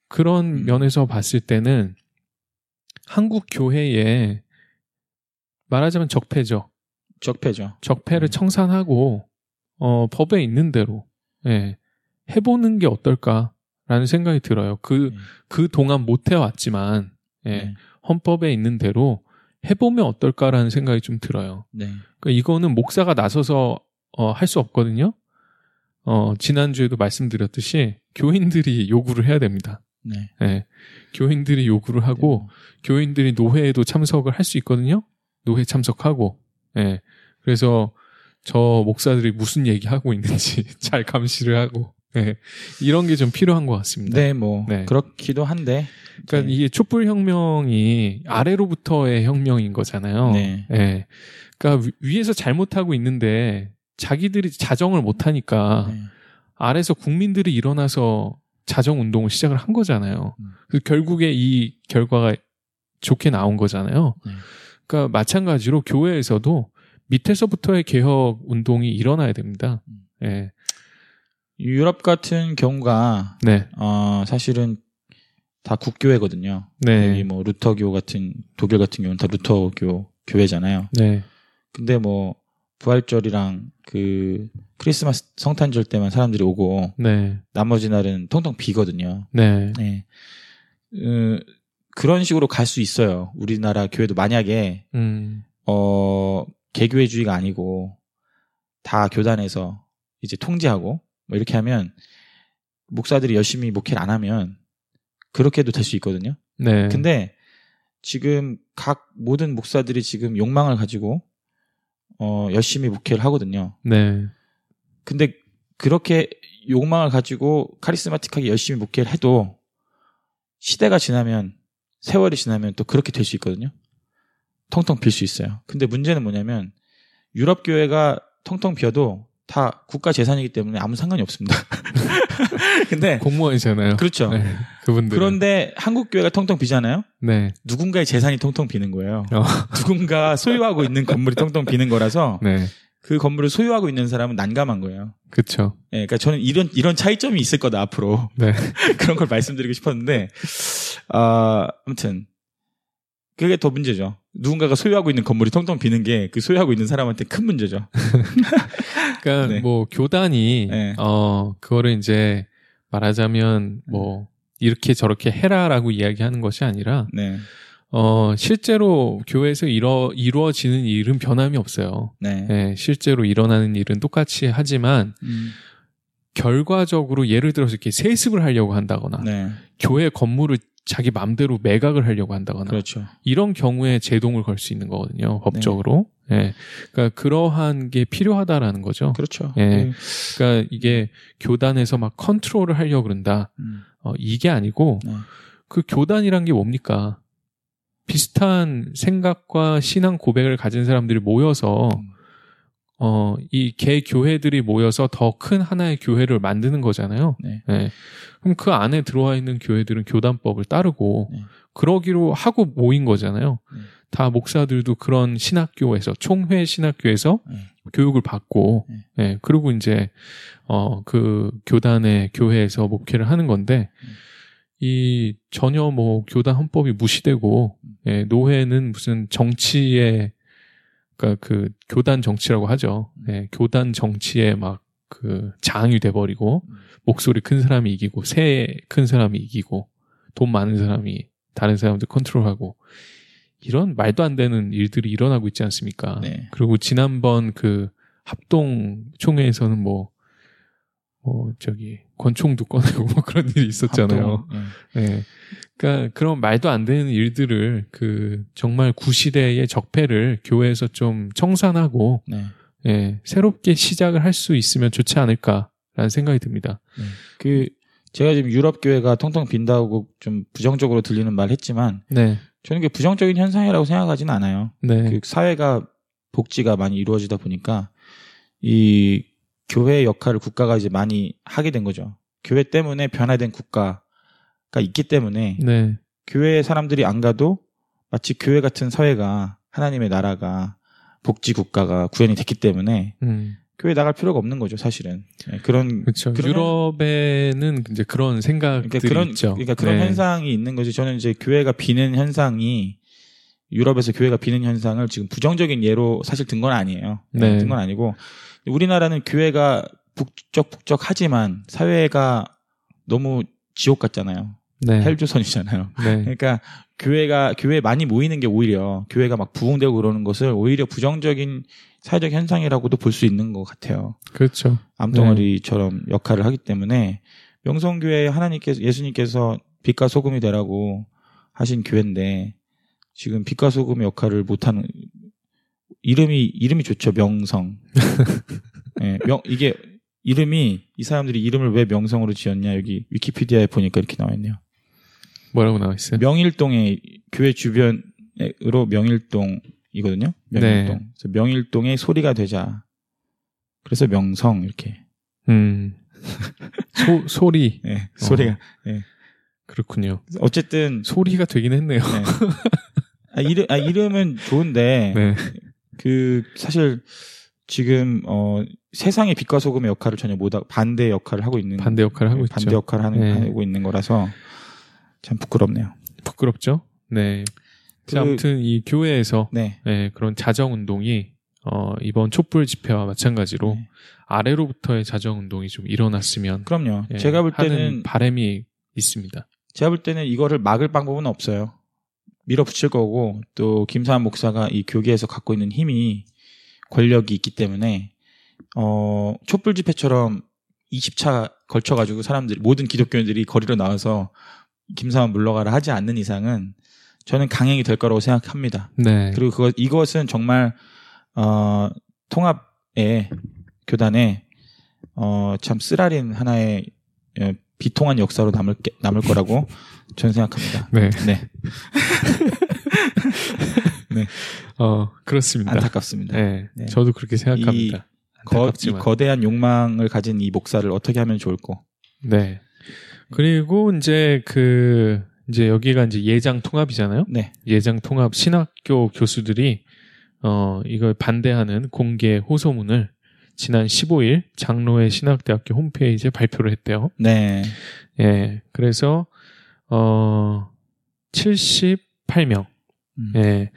그런 면에서 봤을 때는 한국 교회에 말하자면 적폐죠. 적폐를 청산하고 법에 있는 대로 해보는 게 어떨까라는 생각이 들어요. 그 동안 못 해왔지만 헌법에 있는 대로 해보면 어떨까라는 생각이 좀 들어요. 그러니까 이거는 목사가 나서서 할 수 없거든요. 지난주에도 말씀드렸듯이 교인들이 요구를 해야 됩니다. 교인들이 요구를 하고 교인들이 노회에도 참석을 할 수 있거든요. 노회 참석하고 그래서 저 목사들이 무슨 얘기하고 있는지 잘 감시를 하고 이런 게 좀 필요한 것 같습니다. 그렇기도 한데 그러니까 이게 촛불혁명이 아래로부터의 혁명인 거잖아요. 그러니까 위에서 잘못하고 있는데 자기들이 자정을 못하니까 아래에서 국민들이 일어나서 자정운동을 시작을 한 거잖아요. 그래서 결국에 이 결과가 좋게 나온 거잖아요. 그러니까 마찬가지로 교회에서도 밑에서부터의 개혁운동이 일어나야 됩니다. 유럽 같은 경우가 사실은 다 국교회거든요. 여기 뭐 루터교 같은 독일 같은 경우는 다 루터교 교회잖아요. 근데 뭐 부활절이랑 그 크리스마스 성탄절 때만 사람들이 오고 나머지 날은 통통 비거든요. 그런 식으로 갈 수 있어요. 우리나라 교회도 만약에 개교회주의가 아니고 다 교단에서 이제 통제하고 뭐 이렇게 하면 목사들이 열심히 목회를 안 하면 그렇게도 될 수 있거든요. 근데 지금 각 모든 목사들이 지금 욕망을 가지고 열심히 목회를 하거든요. 근데 그렇게 욕망을 가지고 카리스마틱하게 열심히 목회를 해도 시대가 지나면 세월이 지나면 또 그렇게 될 수 있거든요. 텅텅 빌 수 있어요. 근데 문제는 뭐냐면 유럽 교회가 텅텅 비어도 다 국가 재산이기 때문에 아무 상관이 없습니다. 근데 공무원이잖아요. 그렇죠. 그분들. 그런데 한국 교회가 텅텅 비잖아요. 누군가의 재산이 텅텅 비는 거예요. 누군가 소유하고 있는 건물이 텅텅 비는 거라서 그 건물을 소유하고 있는 사람은 난감한 거예요. 그렇죠. 그러니까 저는 이런 차이점이 있을 거다 앞으로. 그런 걸 말씀드리고 싶었는데 아무튼 그게 더 문제죠. 누군가가 소유하고 있는 건물이 텅텅 비는 게 그 소유하고 있는 사람한테 큰 문제죠. 그러니까 뭐 교단이 그거를 이제 말하자면 뭐 이렇게 저렇게 해라라고 이야기하는 것이 아니라 실제로 교회에서 이루어지는 일은 변함이 없어요. 실제로 일어나는 일은 똑같이 하지만 결과적으로 예를 들어서 이렇게 세습을 하려고 한다거나 교회 건물을 자기 맘대로 매각을 하려고 한다거나 이런 경우에 제동을 걸 수 있는 거거든요. 법적으로. 그러니까 그러한 게 필요하다라는 거죠. 그러니까 이게 교단에서 막 컨트롤을 하려고 그런다. 이게 아니고 그 교단이란 게 뭡니까? 비슷한 생각과 신앙 고백을 가진 사람들이 모여서 이 개 교회들이 모여서 더 큰 하나의 교회를 만드는 거잖아요. 그럼 그 안에 들어와 있는 교회들은 교단법을 따르고 그러기로 하고 모인 거잖아요. 다 목사들도 그런 신학교에서 총회 신학교에서 교육을 받고 그리고 이제 그 교단의 교회에서 목회를 하는 건데 이 전혀 뭐 교단 헌법이 무시되고 노회는 무슨 정치의 그러니까 그 교단 정치라고 하죠. 교단 정치에 막 그 장이 돼버리고 목소리 큰 사람이 이기고 새 큰 사람이 이기고 돈 많은 사람이 다른 사람들 컨트롤하고 이런 말도 안 되는 일들이 일어나고 있지 않습니까? 그리고 지난번 그 합동 총회에서는 뭐 저기 권총도 꺼내고 뭐 그런 일이 있었잖아요. 그러니까 그런 말도 안 되는 일들을 그 정말 구시대의 적폐를 교회에서 좀 청산하고 새롭게 시작을 할 수 있으면 좋지 않을까라는 생각이 듭니다. 그 제가 지금 유럽 교회가 텅텅 빈다고 좀 부정적으로 들리는 말 했지만 저는 그게 부정적인 현상이라고 생각하지는 않아요. 그 사회가 복지가 많이 이루어지다 보니까 이 교회의 역할을 국가가 이제 많이 하게 된 거죠. 교회 때문에 변화된 국가가 있기 때문에 교회에 사람들이 안 가도 마치 교회 같은 사회가 하나님의 나라가 복지 국가가 구현이 됐기 때문에 교회 나갈 필요가 없는 거죠, 사실은. 네, 그런 그렇죠. 유럽에는 이제 그런 생각들이 있죠. 그러니까 그런 현상이 있는 거지. 저는 이제 교회가 비는 현상이 유럽에서 교회가 비는 현상을 지금 부정적인 예로 사실 든 건 아니에요. 네. 든 건 아니고 우리나라는 교회가 북적북적하지만 사회가 너무 지옥 같잖아요. 네. 헬조선이잖아요. 네. 그러니까 교회 많이 모이는 게 오히려 교회가 막 부흥되고 그러는 것을 오히려 부정적인 사회적 현상이라고도 볼 수 있는 것 같아요. 그렇죠. 암덩어리처럼 역할을 하기 때문에 명성교회 예수님께서 빛과 소금이 되라고 하신 교회인데 지금 빛과 소금의 역할을 못하는 이름이 좋죠. 명성. 네, 이게 이름이 이 사람들이 이름을 왜 명성으로 지었냐 여기 위키피디아에 보니까 이렇게 나와 있네요. 뭐라고 나와 있어요? 명일동에 교회 주변으로 명일동이거든요. 명일동. 네. 그래서 명일동의 소리가 되자. 그래서 명성 이렇게. 소리. 네, 소리가. 네. 그렇군요. 어쨌든 소리가 되긴 했네요. 네. 이름은 좋은데 네. 사실 지금 세상의 빛과 소금의 역할을 전혀 반대 역할을 하고 있는 반대 역할을 하고 있죠. 반대 역할을 하고 있는 거라서 참 부끄럽네요. 부끄럽죠. 네. 아무튼 이 교회에서 네. 네, 그런 자정 운동이 이번 촛불 집회와 마찬가지로 네. 아래로부터의 자정 운동이 좀 일어났으면 그럼요. 네, 제가 볼 때는 바람이 있습니다. 제가 볼 때는 이거를 막을 방법은 없어요. 밀어붙일 거고 또 김사한 목사가 이 교계에서 갖고 있는 힘이 권력이 있기 때문에 촛불 집회처럼 20차 걸쳐가지고 모든 기독교인들이 거리로 나와서 김사한 물러가라 하지 않는 이상은 저는 강행이 될 거라고 생각합니다. 네. 그리고 이것은 정말 통합의 교단의 참 쓰라린 하나의 비통한 역사로 남을 거라고 저는 생각합니다. 네. 네. 네. 그렇습니다. 안타깝습니다. 네. 네. 저도 그렇게 생각합니다. 이 거대한 욕망을 가진 이 목사를 어떻게 하면 좋을까? 네. 그리고 이제 이제 여기가 이제 예장 통합이잖아요. 네. 예장 통합 신학교 교수들이 이걸 반대하는 공개 호소문을 지난 15일 장로회 신학대학교 홈페이지에 발표를 했대요. 네. 예. 그래서 78명. 예.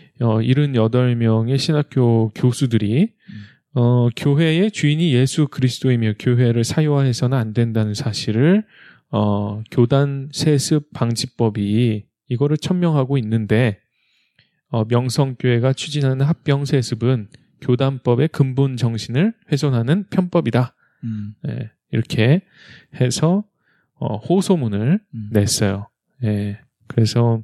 78명의 신학교 교수들이 교회의 주인이 예수 그리스도이며 교회를 사유화해서는 안 된다는 사실을 교단 세습 방지법이 이거를 천명하고 있는데 명성교회가 추진하는 합병 세습은 교단법의 근본 정신을 훼손하는 편법이다. 예, 이렇게 해서 호소문을 냈어요. 예, 그래서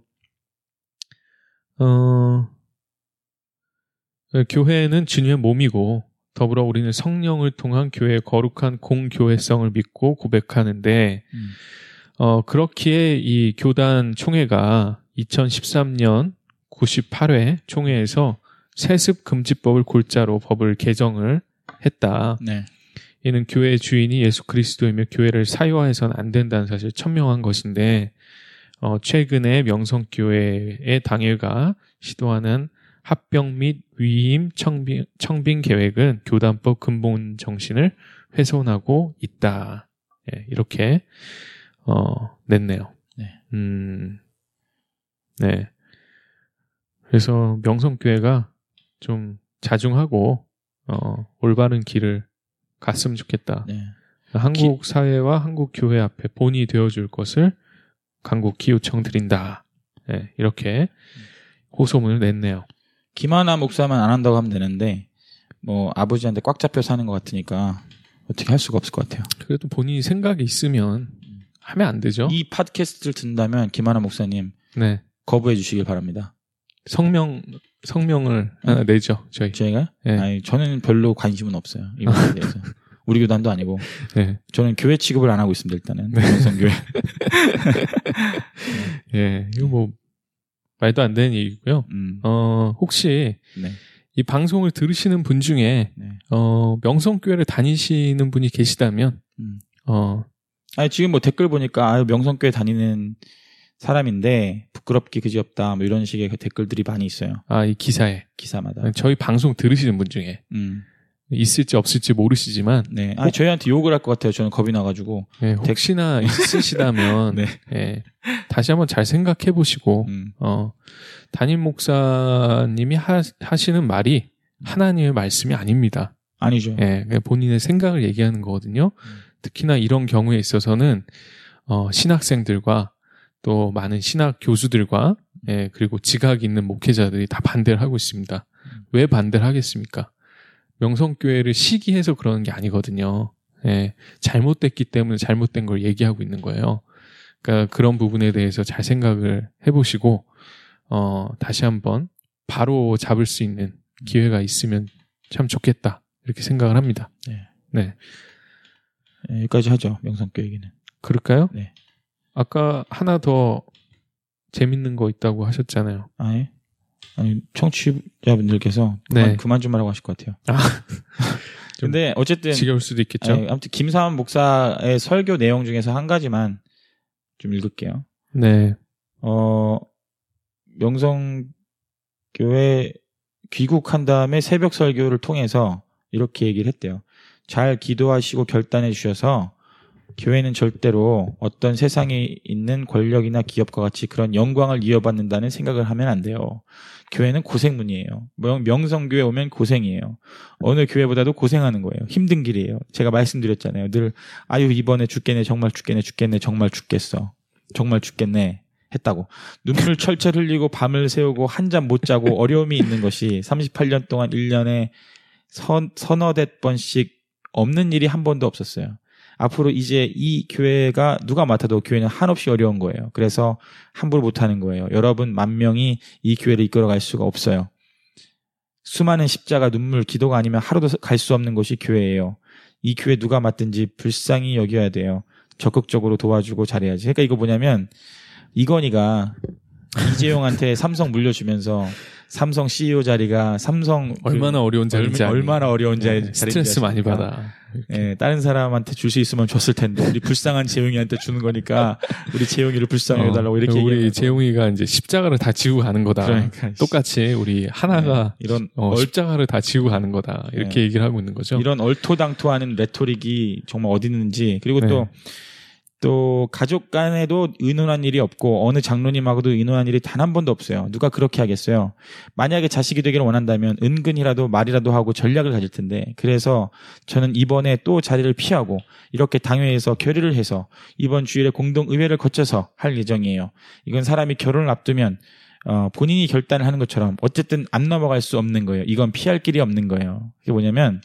교회는 주님의 몸이고 더불어 우리는 성령을 통한 교회의 거룩한 공교회성을 믿고 고백하는데 그렇기에 이 교단 총회가 2013년 98회 총회에서 세습금지법을 골자로 법을 개정을 했다. 네. 이는 교회의 주인이 예수 그리스도이며 교회를 사유화해서는 안 된다는 사실을 천명한 것인데 최근에 명성교회의 당회가 시도하는 합병 및 위임 청빙 계획은 교단법 근본 정신을 훼손하고 있다. 예, 이렇게 냈네요. 네. 네. 그래서 명성교회가 좀 자중하고 올바른 길을 갔으면 좋겠다. 네. 한국 사회와 한국 교회 앞에 본이 되어줄 것을 간곡히 요청드린다. 네, 이렇게 호소문을 냈네요. 김하나 목사만 안 한다고 하면 되는데 뭐 아버지한테 꽉 잡혀 사는 것 같으니까 어떻게 할 수가 없을 것 같아요. 그래도 본인이 생각이 있으면 하면 안 되죠. 이 팟캐스트를 듣는다면 김하나 목사님 네. 거부해 주시길 바랍니다. 성명을 하나 내죠. 저희가? 네. 아니, 저는 별로 관심은 없어요. 이 부분에 대해서. 우리 교단도 아니고. 네. 저는 교회 취급을 안 하고 있습니다. 일단은. 네. 명성교회. 예, 이거 뭐 말도 안 되는 얘기고요. 혹시 네. 이 방송을 들으시는 분 중에 네. 명성교회를 다니시는 분이 계시다면 아니 지금 뭐 댓글 보니까 명성교회 다니는 사람인데 부끄럽기 그지없다 뭐 이런 식의 댓글들이 많이 있어요. 이 기사에 기사마다. 저희 방송 들으시는 분 중에 있을지 없을지 모르시지만 네. 아니 저희한테 욕을 할 것 같아요. 저는 겁이 나가지고. 네, 혹시나 있으시다면 네. 네, 다시 한번 잘 생각해 보시고 담임 목사님이 하시는 말이 하나님의 말씀이 아닙니다. 아니죠. 네, 본인의 생각을 얘기하는 거거든요. 특히나 이런 경우에 있어서는 신학생들과 또 많은 신학 교수들과 예, 그리고 지각 있는 목회자들이 다 반대를 하고 있습니다. 왜 반대를 하겠습니까? 명성교회를 시기해서 그러는 게 아니거든요. 예, 잘못됐기 때문에 잘못된 걸 얘기하고 있는 거예요. 그러니까 그런 부분에 대해서 잘 생각을 해보시고 다시 한번 바로 잡을 수 있는 기회가 있으면 참 좋겠다 이렇게 생각을 합니다. 네. 네. 네, 여기까지 하죠. 명성교회 얘기는. 그럴까요? 네. 아까 하나 더 재밌는 거 있다고 하셨잖아요. 아니 청취자분들께서 그만 좀 하라고 하실 것 같아요. 근데 어쨌든 지겨울 수도 있겠죠. 아무튼 김사환 목사의 설교 내용 중에서 한 가지만 좀 읽을게요. 네. 명성교회 귀국한 다음에 새벽 설교를 통해서 이렇게 얘기를 했대요. 잘 기도하시고 결단해 주셔서 교회는 절대로 어떤 세상에 있는 권력이나 기업과 같이 그런 영광을 이어받는다는 생각을 하면 안 돼요. 교회는 고생문이에요. 명성교회 오면 고생이에요. 어느 교회보다도 고생하는 거예요. 힘든 길이에요. 제가 말씀드렸잖아요. 늘 이번에 죽겠네, 정말 죽겠네, 정말 죽겠어. 정말 죽겠네 했다고. 눈물 철철 흘리고 밤을 새우고 한잠 못 자고 어려움이 있는 것이 38년 동안 1년에 서너 번씩 없는 일이 한 번도 없었어요. 앞으로 이제 이 교회가 누가 맡아도 교회는 한없이 어려운 거예요. 그래서 함부로 못하는 거예요. 여러분 10,000명이 이 교회를 이끌어갈 수가 없어요. 수많은 십자가, 눈물, 기도가 아니면 하루도 갈 수 없는 곳이 교회예요. 이 교회 누가 맡든지 불쌍히 여겨야 돼요. 적극적으로 도와주고 잘해야지. 그러니까 이거 뭐냐면 이건희가 이재용한테 삼성 물려주면서 삼성 CEO 자리가 얼마나 어려운 자리인지 얼마나 어려운 자리인지 스트레스 많이 받아. 예, 다른 사람한테 줄 수 있으면 줬을 텐데 우리 불쌍한 재용이한테 주는 거니까 우리 재용이를 불쌍히 해달라고 이렇게 얘기하는 우리 재용이가 이제 십자가를 다 지고 가는 거다. 그러니까 똑같이 우리 하나가 이런 십자가를 다 지고 가는 거다. 이렇게 얘기를 하고 있는 거죠. 이런 얼토당토하는 레토릭이 정말 어디 있는지. 그리고 또 가족 간에도 의논한 일이 없고 어느 장로님하고도 의논한 일이 단 한 번도 없어요. 누가 그렇게 하겠어요. 만약에 자식이 되기를 원한다면 은근히라도 말이라도 하고 전략을 가질 텐데, 그래서 저는 이번에 또 자리를 피하고 이렇게 당회에서 결의를 해서 이번 주일에 공동의회를 거쳐서 할 예정이에요. 이건 사람이 결혼을 앞두면 본인이 결단을 하는 것처럼 어쨌든 안 넘어갈 수 없는 거예요. 이건 피할 길이 없는 거예요. 그게 뭐냐면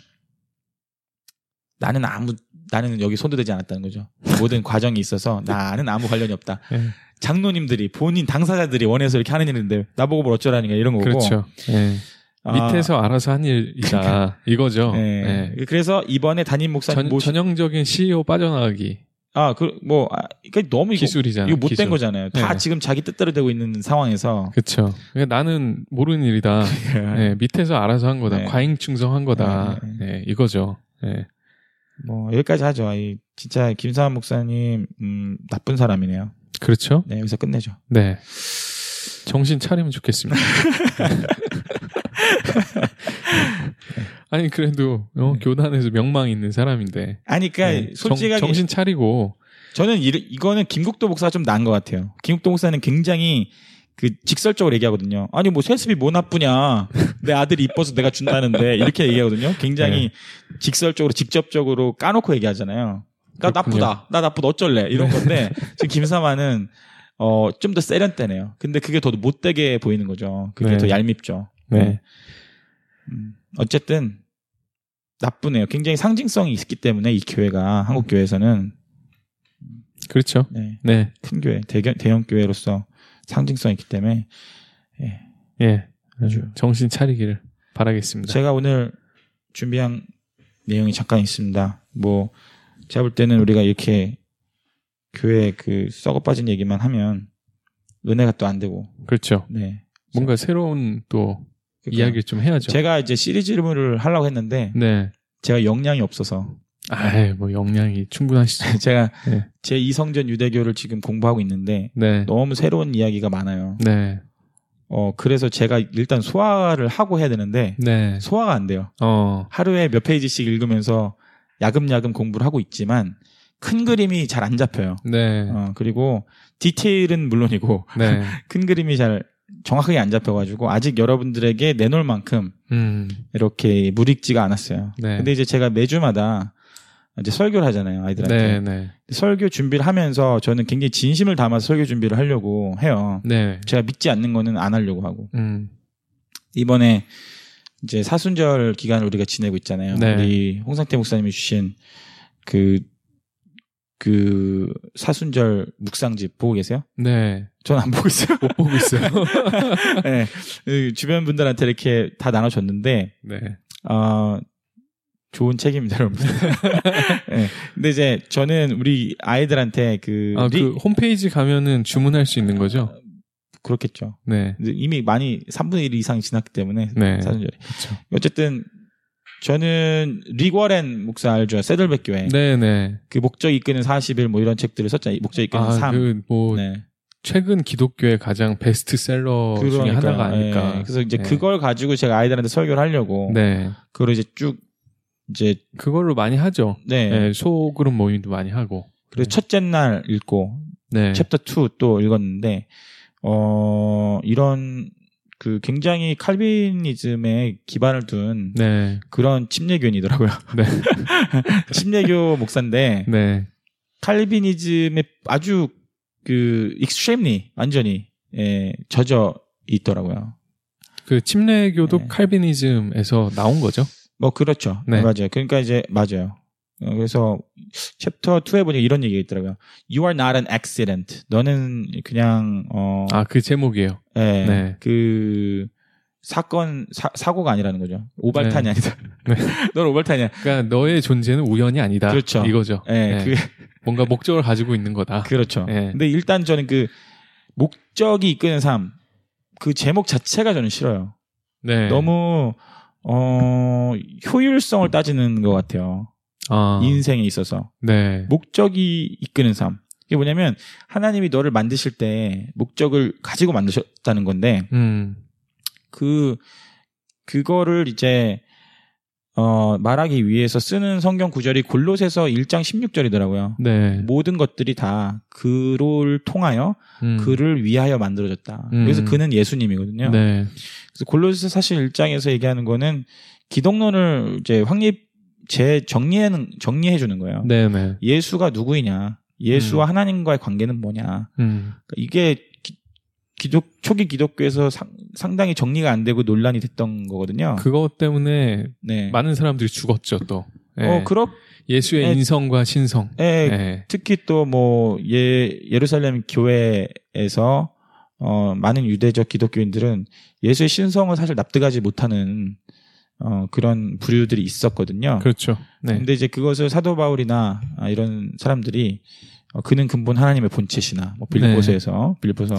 나는 여기 손도 대지 않았다는 거죠. 모든 과정이 있어서 나는 아무 관련이 없다. 장로님들이 본인 당사자들이 원해서 이렇게 하는 일인데 나보고 뭘 어쩌라니까 이런 거고. 그렇죠. 밑에서 알아서 한 일이다. 이거죠. 그래서 이번에 담임 목사님 전형적인 CEO 빠져나가기. 그러니까 너무 기술이잖아. 이거 못된 거잖아요. 다 지금 자기 뜻대로 되고 있는 상황에서. 그렇죠. 그러니까 나는 모르는 일이다. 밑에서 알아서 한 거다. 과잉 충성한 거다. 이거죠. 여기까지 하죠. 진짜 김사환 목사님 나쁜 사람이네요. 그렇죠. 네, 여기서 끝내죠. 네. 정신 차리면 좋겠습니다. 아니 그래도 교단에서 명망 있는 사람인데. 아니 그러니까 솔직하게 정신 차리고. 저는 이거는 김국도 목사가 좀 나은 것 같아요. 김국도 목사는 굉장히 직설적으로 얘기하거든요. 아니 세습이 뭐 나쁘냐. 내 아들이 이뻐서 내가 준다는데 이렇게 얘기하거든요. 굉장히 직설적으로 직접적으로 까놓고 얘기하잖아요. 그러니까 나 나쁘다 어쩔래 이런 건데 지금 김사만은 좀 더 세련되네요. 근데 그게 더 못되게 보이는 거죠. 그게 더 얄밉죠. 네. 어쨌든 나쁘네요. 굉장히 상징성이 있기 때문에 이 교회가 한국 교회에서는 그렇죠. 네. 큰 교회, 대형 교회로서 상징성이 있기 때문에 아주 정신 차리기를 바라겠습니다. 제가 오늘 준비한 내용이 잠깐 있습니다. 제가 볼 때는 우리가 이렇게 교회 썩어 빠진 얘기만 하면 은혜가 또 안 되고. 그렇죠. 네. 뭔가 새로운 또 이야기를 좀 해야죠. 제가 이제 시리즈를 하려고 했는데 제가 역량이 없어서. 역량이 충분하시죠. 제가 제2성전 유대교를 지금 공부하고 있는데 너무 새로운 이야기가 많아요. 네. 그래서 제가 일단 소화를 하고 해야 되는데 네. 소화가 안 돼요. 하루에 몇 페이지씩 읽으면서 야금야금 공부를 하고 있지만 큰 그림이 잘 안 잡혀요. 네. 그리고 디테일은 물론이고 네. 큰 그림이 잘 정확하게 안 잡혀가지고 아직 여러분들에게 내놓을 만큼 이렇게 무익지가 않았어요. 네. 근데 이제 제가 매주마다 이제 설교를 하잖아요, 아이들한테. 네, 네. 설교 준비를 하면서 저는 굉장히 진심을 담아서 설교 준비를 하려고 해요. 네. 제가 믿지 않는 거는 안 하려고 하고. 이번에 이제 사순절 기간을 우리가 지내고 있잖아요. 네. 우리 홍상태 목사님이 주신 그 사순절 묵상집 보고 계세요? 네. 전 안 보고 있어요. 못 보고 있어요. 네. 주변 분들한테 이렇게 다 나눠줬는데, 네. 좋은 책입니다, 여러분. 네. 근데 이제 저는 우리 아이들한테 그 홈페이지 가면은 주문할 수 있는 거죠? 그렇겠죠. 네. 이미 많이 3분의 1 이상 지났기 때문에. 네. 사순절이. 그렇죠. 어쨌든, 저는 리워렌 목사 알죠? 세들백 교회. 네네. 그 목적 이끄는 40일 뭐 이런 책들을 썼잖아요. 목적 이끄는 3. 네. 최근 기독교의 가장 베스트셀러 중에 하나가 아닐까. 네. 그래서 이제 그걸 가지고 제가 아이들한테 설교를 하려고. 네. 그걸 이제 쭉 그걸로 많이 하죠. 네. 네. 소그룹 모임도 많이 하고. 그래서 첫째 날 읽고. 네. 챕터 2 또 읽었는데, 이런 그 굉장히 칼빈이즘에 기반을 둔 네. 그런 침례교인이더라고요. 네. 침례교 목사인데 네. 칼빈이즘에 아주 그 extremely 완전히 젖어 있더라고요. 그 침례교도 네. 칼빈이즘에서 나온 거죠? 뭐 그렇죠. 네. 맞아요. 그러니까 이제 맞아요. 그래서 챕터 2에 보니까 이런 얘기가 있더라고요. You are not an accident. 너는 그냥 그 제목이에요. 네. 네. 그 사고가 아니라는 거죠. 오발탄이 네. 아니다. 네. 넌 오발탄이야. 그러니까 너의 존재는 우연이 아니다. 그렇죠. 이거죠. 네. 네. 뭔가 목적을 가지고 있는 거다. 그렇죠. 네. 근데 일단 저는 그 목적이 이끄는 삶, 그 제목 자체가 저는 싫어요. 네. 너무 효율성을 따지는 것 같아요. 인생에 있어서. 네. 목적이 이끄는 삶. 이게 뭐냐면 하나님이 너를 만드실 때 목적을 가지고 만드셨다는 건데 그거를 이제 말하기 위해서 쓰는 성경 구절이 골로새서 1장 16절이더라고요. 네. 모든 것들이 다 그를 통하여 그를 위하여 만들어졌다. 그래서 그는 예수님이거든요. 네. 그래서 골로새서 사실 1장에서 얘기하는 거는 기독론을 이제 정리해 주는 거예요. 네네. 예수가 누구이냐, 예수와 하나님과의 관계는 뭐냐. 그러니까 이게 초기 기독교에서 상당히 정리가 안 되고 논란이 됐던 거거든요. 그것 때문에 네. 많은 사람들이 죽었죠, 또. 네. 예수의 인성과 신성. 네. 특히 또 뭐 예루살렘 교회에서 많은 유대적 기독교인들은 예수의 신성을 사실 납득하지 못하는 그런 부류들이 있었거든요. 그렇죠. 네. 근데 이제 그것을 사도 바울이나 이런 사람들이 그는 근본 하나님의 본체시나 뭐 빌립보서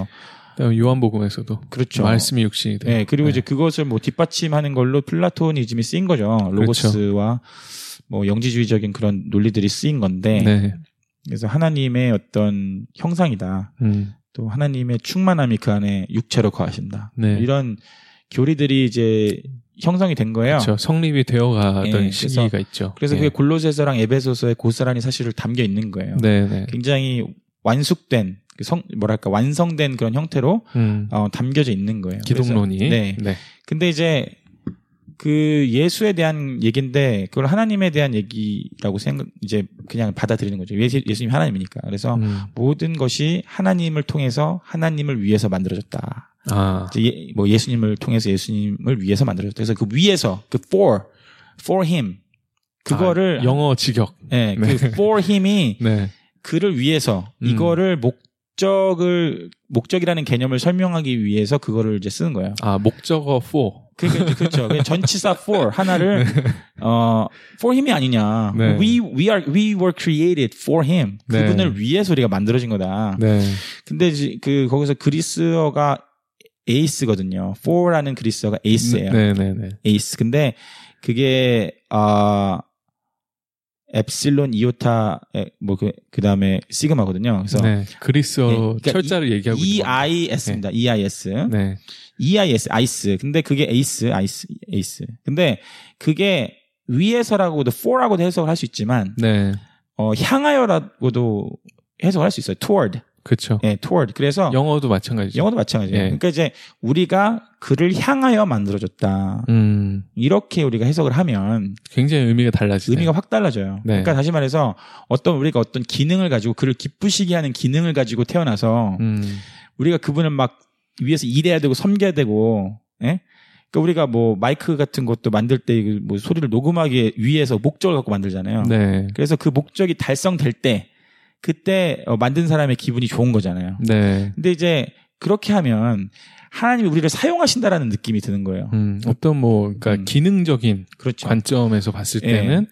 요한복음에서도 그렇죠. 말씀이 육신이 돼. 네, 그리고 이제 그것을 뭐 뒷받침하는 걸로 플라토니즘이 쓰인 거죠. 로고스와 뭐 영지주의적인 그런 논리들이 쓰인 건데. 네. 그래서 하나님의 어떤 형상이다. 또 하나님의 충만함이 그 안에 육체로 거하신다. 네. 이런 교리들이 이제 형성이 된 거예요. 그렇죠. 성립이 되어가던 시기가 있죠. 그래서 그게 골로새서랑 에베소서에 고스란히 사실을 담겨 있는 거예요. 네. 굉장히 완숙된 완성된 그런 형태로 담겨져 있는 거예요. 기독론이. 네. 근데 이제 그 예수에 대한 얘기인데 그걸 하나님에 대한 얘기라고 이제 그냥 받아들이는 거죠. 예수님이 하나님이니까. 그래서 모든 것이 하나님을 통해서 하나님을 위해서 만들어졌다. 뭐 예수님을 통해서 예수님을 위해서 만들어졌다. 그래서 그 위에서 그 for him 그거를 영어 직역. 네. 그 for him이 네. 그를 위해서 이거를 목적이라는 개념을 설명하기 위해서 그거를 이제 쓰는 거예요. 목적어 for. 그러니까 그렇죠. 전치사 for 하나를 for him이 아니냐. 네. We were created for him. 그분을 위해서 우리가 만들어진 거다. 네. 근데 이제 거기서 그리스어가 ace거든요. for라는 그리스어가 ace예요. 네네네. ace. 근데 그게 엡실론 이오타 그 다음에 시그마거든요. 그래서 네, 그리스어 그러니까 철자를 얘기하고 있는 EIS입니다. 네. EIS. 네. EIS 아이스. 근데 그게 에이스. 근데 그게 위에서라고도 for라고도 해석을 할 수 있지만 네. 향하여라고도 해석을 할 수 있어요. toward. 그렇죠. 예, toward. 그래서 영어도 마찬가지죠. 영어도 마찬가지예요. 예. 그러니까 이제 우리가 그를 향하여 만들어졌다. 이렇게 우리가 해석을 하면 굉장히 의미가 달라지죠. 의미가 확 달라져요. 네. 그러니까 다시 말해서 우리가 어떤 기능을 가지고 그를 기쁘시게 하는 기능을 가지고 태어나서 우리가 그분을 막 위해서 일해야 되고 섬겨야 되고, 예? 그러니까 우리가 뭐 마이크 같은 것도 만들 때 뭐 소리를 녹음하기 위해서 목적을 갖고 만들잖아요. 네. 그래서 그 목적이 달성될 때 그때 만든 사람의 기분이 좋은 거잖아요. 네. 근데 이제 그렇게 하면 하나님이 우리를 사용하신다라는 느낌이 드는 거예요. 어떤 그러니까 기능적인 그렇죠. 관점에서 봤을 때는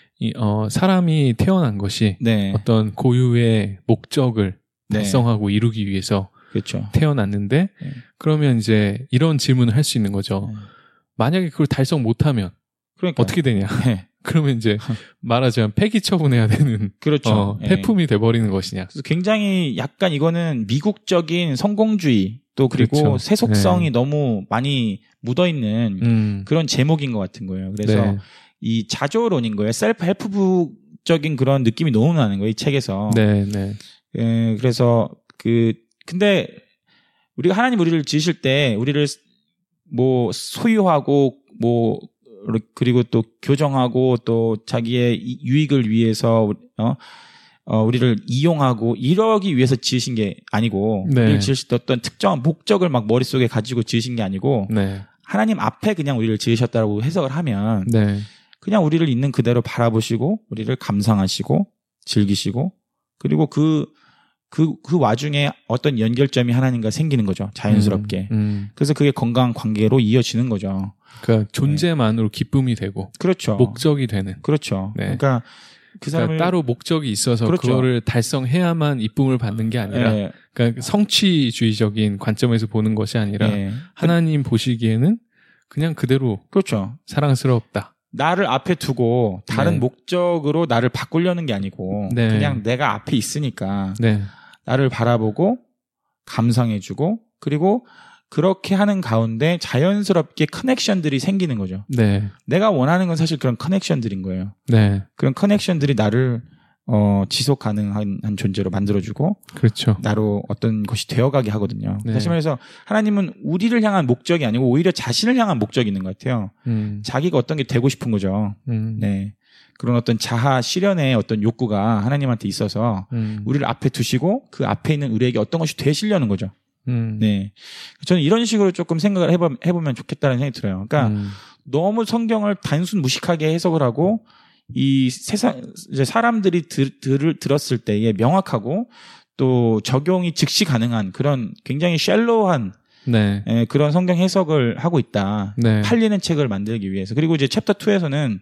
사람이 태어난 것이 네. 어떤 고유의 목적을 네. 달성하고 이루기 위해서 그렇죠. 태어났는데 그러면 이제 이런 질문을 할 수 있는 거죠. 만약에 그걸 달성 못하면 그러니까 어떻게 되냐? 네. 그러면 이제 말하자면 폐기 처분해야 되는 그렇죠. 폐품이 돼버리는 것이냐. 그래서 굉장히 약간 이거는 미국적인 성공주의 또 그리고 그렇죠. 세속성이 네. 너무 많이 묻어있는 그런 제목인 것 같은 거예요. 그래서 네. 이 자조론인 거예요. 셀프 헬프북적인 그런 느낌이 너무 나는 거예요. 이 책에서. 네, 네. 그래서 근데 우리가 하나님 우리를 지으실 때 우리를 뭐 소유하고 뭐 그리고 또 교정하고 또 자기의 유익을 위해서 우리를 이용하고 이러기 위해서 지으신 게 아니고 네. 우리를 지으실 때 어떤 특정한 목적을 막 머릿속에 가지고 지으신 게 아니고 네. 하나님 앞에 그냥 우리를 지으셨다고 해석을 하면 네. 그냥 우리를 있는 그대로 바라보시고 우리를 감상하시고 즐기시고 그리고 그 와중에 어떤 연결점이 하나님과 생기는 거죠. 자연스럽게. 그래서 그게 건강한 관계로 이어지는 거죠. 그러니까 존재만으로 기쁨이 되고. 그렇죠. 목적이 되는. 그렇죠. 네. 그러니까 그 사람을 따로 목적이 있어서 그렇죠. 그거를 달성해야만 이쁨을 받는 게 아니라 네. 그러니까 성취주의적인 관점에서 보는 것이 아니라 네. 하나님 보시기에는 그냥 그대로 그렇죠. 사랑스럽다. 나를 앞에 두고 다른 네. 목적으로 나를 바꾸려는 게 아니고 네. 그냥 내가 앞에 있으니까 네. 나를 바라보고 감상해주고 그리고 그렇게 하는 가운데 자연스럽게 커넥션들이 생기는 거죠. 네. 내가 원하는 건 사실 그런 커넥션들인 거예요. 네. 그런 커넥션들이 나를 지속 가능한 존재로 만들어주고 그렇죠. 나로 어떤 것이 되어가게 하거든요. 네. 다시 말해서 하나님은 우리를 향한 목적이 아니고 오히려 자신을 향한 목적이 있는 것 같아요. 자기가 어떤 게 되고 싶은 거죠. 네. 그런 어떤 자아 실현의 어떤 욕구가 하나님한테 있어서 우리를 앞에 두시고 그 앞에 있는 우리에게 어떤 것이 되시려는 거죠. 네. 저는 이런 식으로 조금 생각을 해보면 좋겠다는 생각이 들어요. 그러니까 너무 성경을 단순 무식하게 해석을 하고 이 세상 이제 사람들이 들었을 때에 명확하고 또 적용이 즉시 가능한 그런 굉장히 샬로우한 네. 그런 성경 해석을 하고 있다. 네. 팔리는 책을 만들기 위해서. 그리고 이제 챕터 2에서는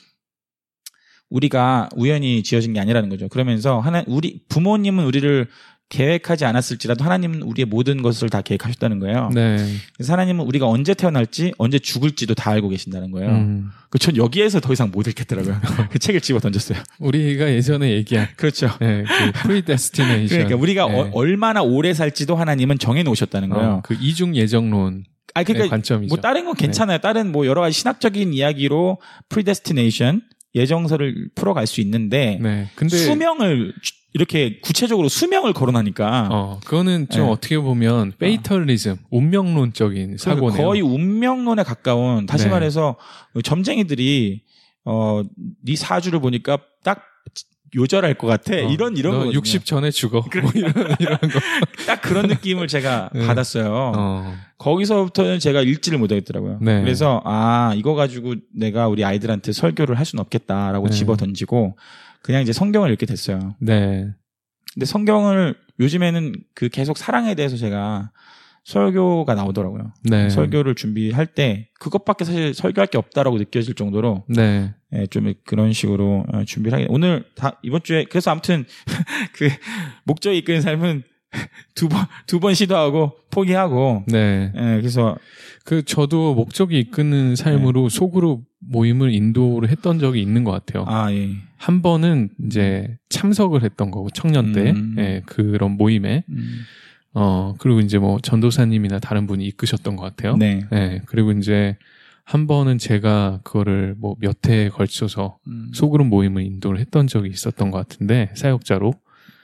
우리가 우연히 지어진 게 아니라는 거죠. 그러면서 우리 부모님은 우리를 계획하지 않았을지라도 하나님은 우리의 모든 것을 다 계획하셨다는 거예요. 네. 그래서 하나님은 우리가 언제 태어날지 언제 죽을지도 다 알고 계신다는 거예요. 전 여기에서 더 이상 못 읽겠더라고요. 그 책을 집어 던졌어요. 우리가 예전에 얘기한 그렇죠. 네, 그 predestination. 그러니까 우리가 네. 얼마나 오래 살지도 하나님은 정해 놓으셨다는 거예요. 그 이중 예정론. 그러니까 관점이죠. 뭐 다른 건 괜찮아요. 다른 뭐 여러 가지 신학적인 이야기로 predestination 예정서를 풀어갈 수 있는데 네. 근데 수명을 이렇게 구체적으로 수명을 거론하니까 그거는 좀 네. 어떻게 보면 페이털리즘, 운명론적인 사고네요. 거의 운명론에 가까운 다시 네. 말해서 점쟁이들이 네 사주를 보니까 딱 요절할 것 같아. 이런 너 60 전에 죽어. 뭐 이런 거. 딱 그런 느낌을 제가 네. 받았어요. 거기서부터는 제가 읽지를 못하겠더라고요. 네. 그래서 이거 가지고 내가 우리 아이들한테 설교를 할 수는 없겠다라고 네. 집어 던지고 그냥 이제 성경을 읽게 됐어요. 네. 근데 성경을 요즘에는 그 계속 사랑에 대해서 제가 설교가 나오더라고요. 네. 설교를 준비할 때 그것밖에 사실 설교할 게 없다라고 느껴질 정도로 네. 좀 그런 식으로 준비를 하게. 오늘 이번 주에 그래서 아무튼 그 목적이 이끄는 삶은 두 번 시도하고 포기하고. 네. 예, 그래서 저도 목적이 이끄는 삶으로 네. 소그룹 모임을 인도를 했던 적이 있는 것 같아요. 예. 한 번은 이제 참석을 했던 거고, 청년 때, 예, 그런 모임에. 그리고 이제 뭐 전도사님이나 다른 분이 이끄셨던 것 같아요. 네. 예, 그리고 이제 한 번은 제가 그거를 뭐 몇 회에 걸쳐서 소그룹 모임을 인도를 했던 적이 있었던 것 같은데, 사역자로.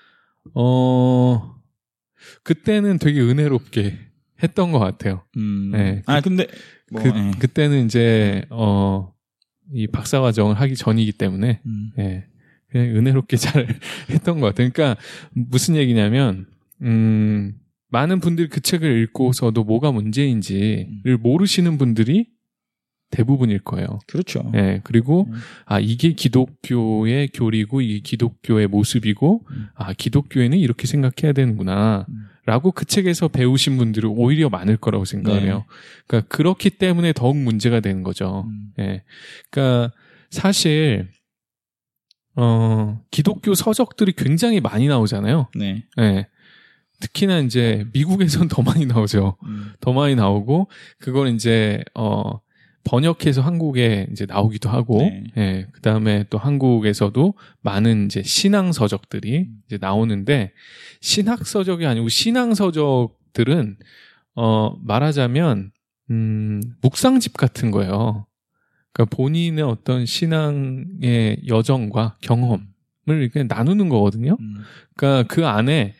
그때는 되게 은혜롭게 했던 것 같아요. 네. 근데 그때는 이제 이 박사과정을 하기 전이기 때문에 네. 그냥 은혜롭게 잘 했던 것 같아요. 그러니까 무슨 얘기냐면 많은 분들이 그 책을 읽고서도 뭐가 문제인지를 모르시는 분들이 대부분일 거예요. 그렇죠. 네, 그리고 이게 기독교의 교리고 이게 기독교의 모습이고 기독교에는 이렇게 생각해야 되는구나 라고 그 책에서 배우신 분들이 오히려 많을 거라고 생각을 해요. 그러니까 그렇기 때문에 더욱 문제가 되는 거죠. 네. 그러니까 사실 기독교 서적들이 굉장히 많이 나오잖아요. 네. 네. 특히나 이제 미국에선 더 많이 나오죠. 더 많이 나오고 그걸 이제 번역해서 한국에 이제 나오기도 하고, 네. 예, 그 다음에 또 한국에서도 많은 이제 신앙서적들이 이제 나오는데, 신학서적이 아니고 신앙서적들은, 말하자면, 묵상집 같은 거예요. 그러니까 본인의 어떤 신앙의 여정과 경험을 이렇게 나누는 거거든요. 그러니까 그 안에,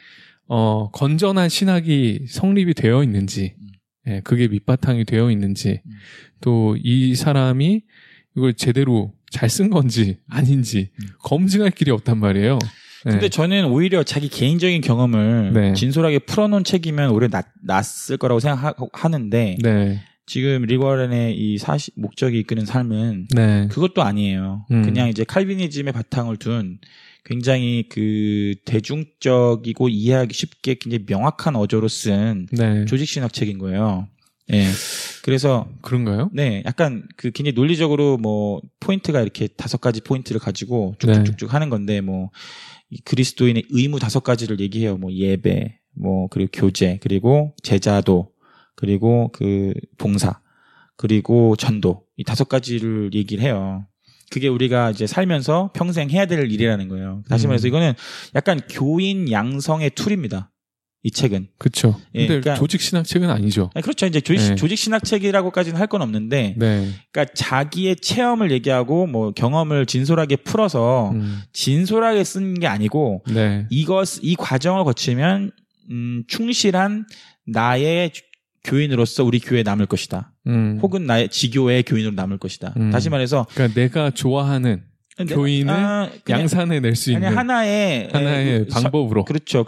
건전한 신학이 성립이 되어 있는지, 예, 그게 밑바탕이 되어 있는지, 또 이 사람이 이걸 제대로 잘 쓴 건지 아닌지 검증할 길이 없단 말이에요. 근데 네. 저는 오히려 자기 개인적인 경험을 네. 진솔하게 풀어놓은 책이면 오히려 낫을 거라고 생각하는데 네. 지금 리거렌의 이 목적이 이끄는 삶은 네. 그것도 아니에요. 그냥 이제 칼비니즘의 바탕을 둔 굉장히 그 대중적이고 이해하기 쉽게 굉장히 명확한 어조로 쓴 네. 조직신학 책인 거예요. 예. 그래서 그런가요? 네, 약간 그 굉장히 논리적으로 뭐 포인트가 이렇게 5가지 포인트를 가지고 쭉쭉쭉쭉 하는 건데 뭐 그리스도인의 의무 5가지를 얘기해요. 뭐 예배, 뭐 그리고 교제, 그리고 제자도, 그리고 그 봉사, 그리고 전도 이 5가지를 얘기를 해요. 그게 우리가 이제 살면서 평생 해야 될 일이라는 거예요. 다시 말해서 이거는 약간 교인 양성의 툴입니다. 이 책은. 그렇죠. 예, 근데 그러니까, 조직 신학책은 아니죠. 그렇죠. 이제 조직 신학책이라고까지는 할 건 없는데, 네. 그러니까 자기의 체험을 얘기하고 뭐 경험을 진솔하게 풀어서 진솔하게 쓴 게 아니고, 네. 이 과정을 거치면 충실한 나의 교인으로서 우리 교회에 남을 것이다. 혹은 나의 지교의 교인으로 남을 것이다. 다시 말해서, 그러니까 내가 좋아하는 교인을 양산해 낼 수 있는 하나의 방법으로. 그렇죠.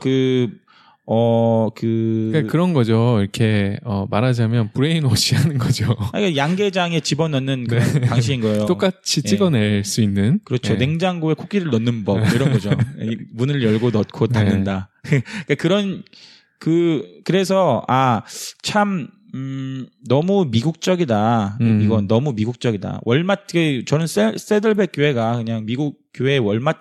그러니까 그런 거죠. 이렇게, 말하자면 브레인워시 하는 거죠. 그러니까 양계장에 집어넣는 그런 방식인 거예요. 똑같이 찍어낼 수 있는. 그렇죠. 냉장고에 코끼리를 넣는 법, 이런 거죠. 문을 열고 넣고 닫는다. 그러니까 그래서, 참, 너무 미국적이다. 이건 너무 미국적이다. 월마트, 저는 세들백 교회가 그냥 미국 교회의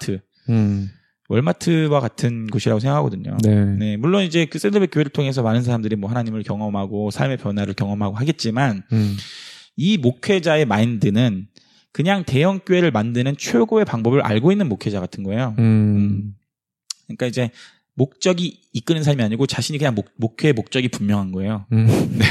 월마트와 같은 곳이라고 생각하거든요. 네. 물론 이제 그 세들백 교회를 통해서 많은 사람들이 뭐 하나님을 경험하고 삶의 변화를 경험하고 하겠지만, 이 목회자의 마인드는 그냥 대형 교회를 만드는 최고의 방법을 알고 있는 목회자 같은 거예요. 그러니까 이제 목적이 이끄는 삶이 아니고 자신이 그냥 목회의 목적이 분명한 거예요. 네.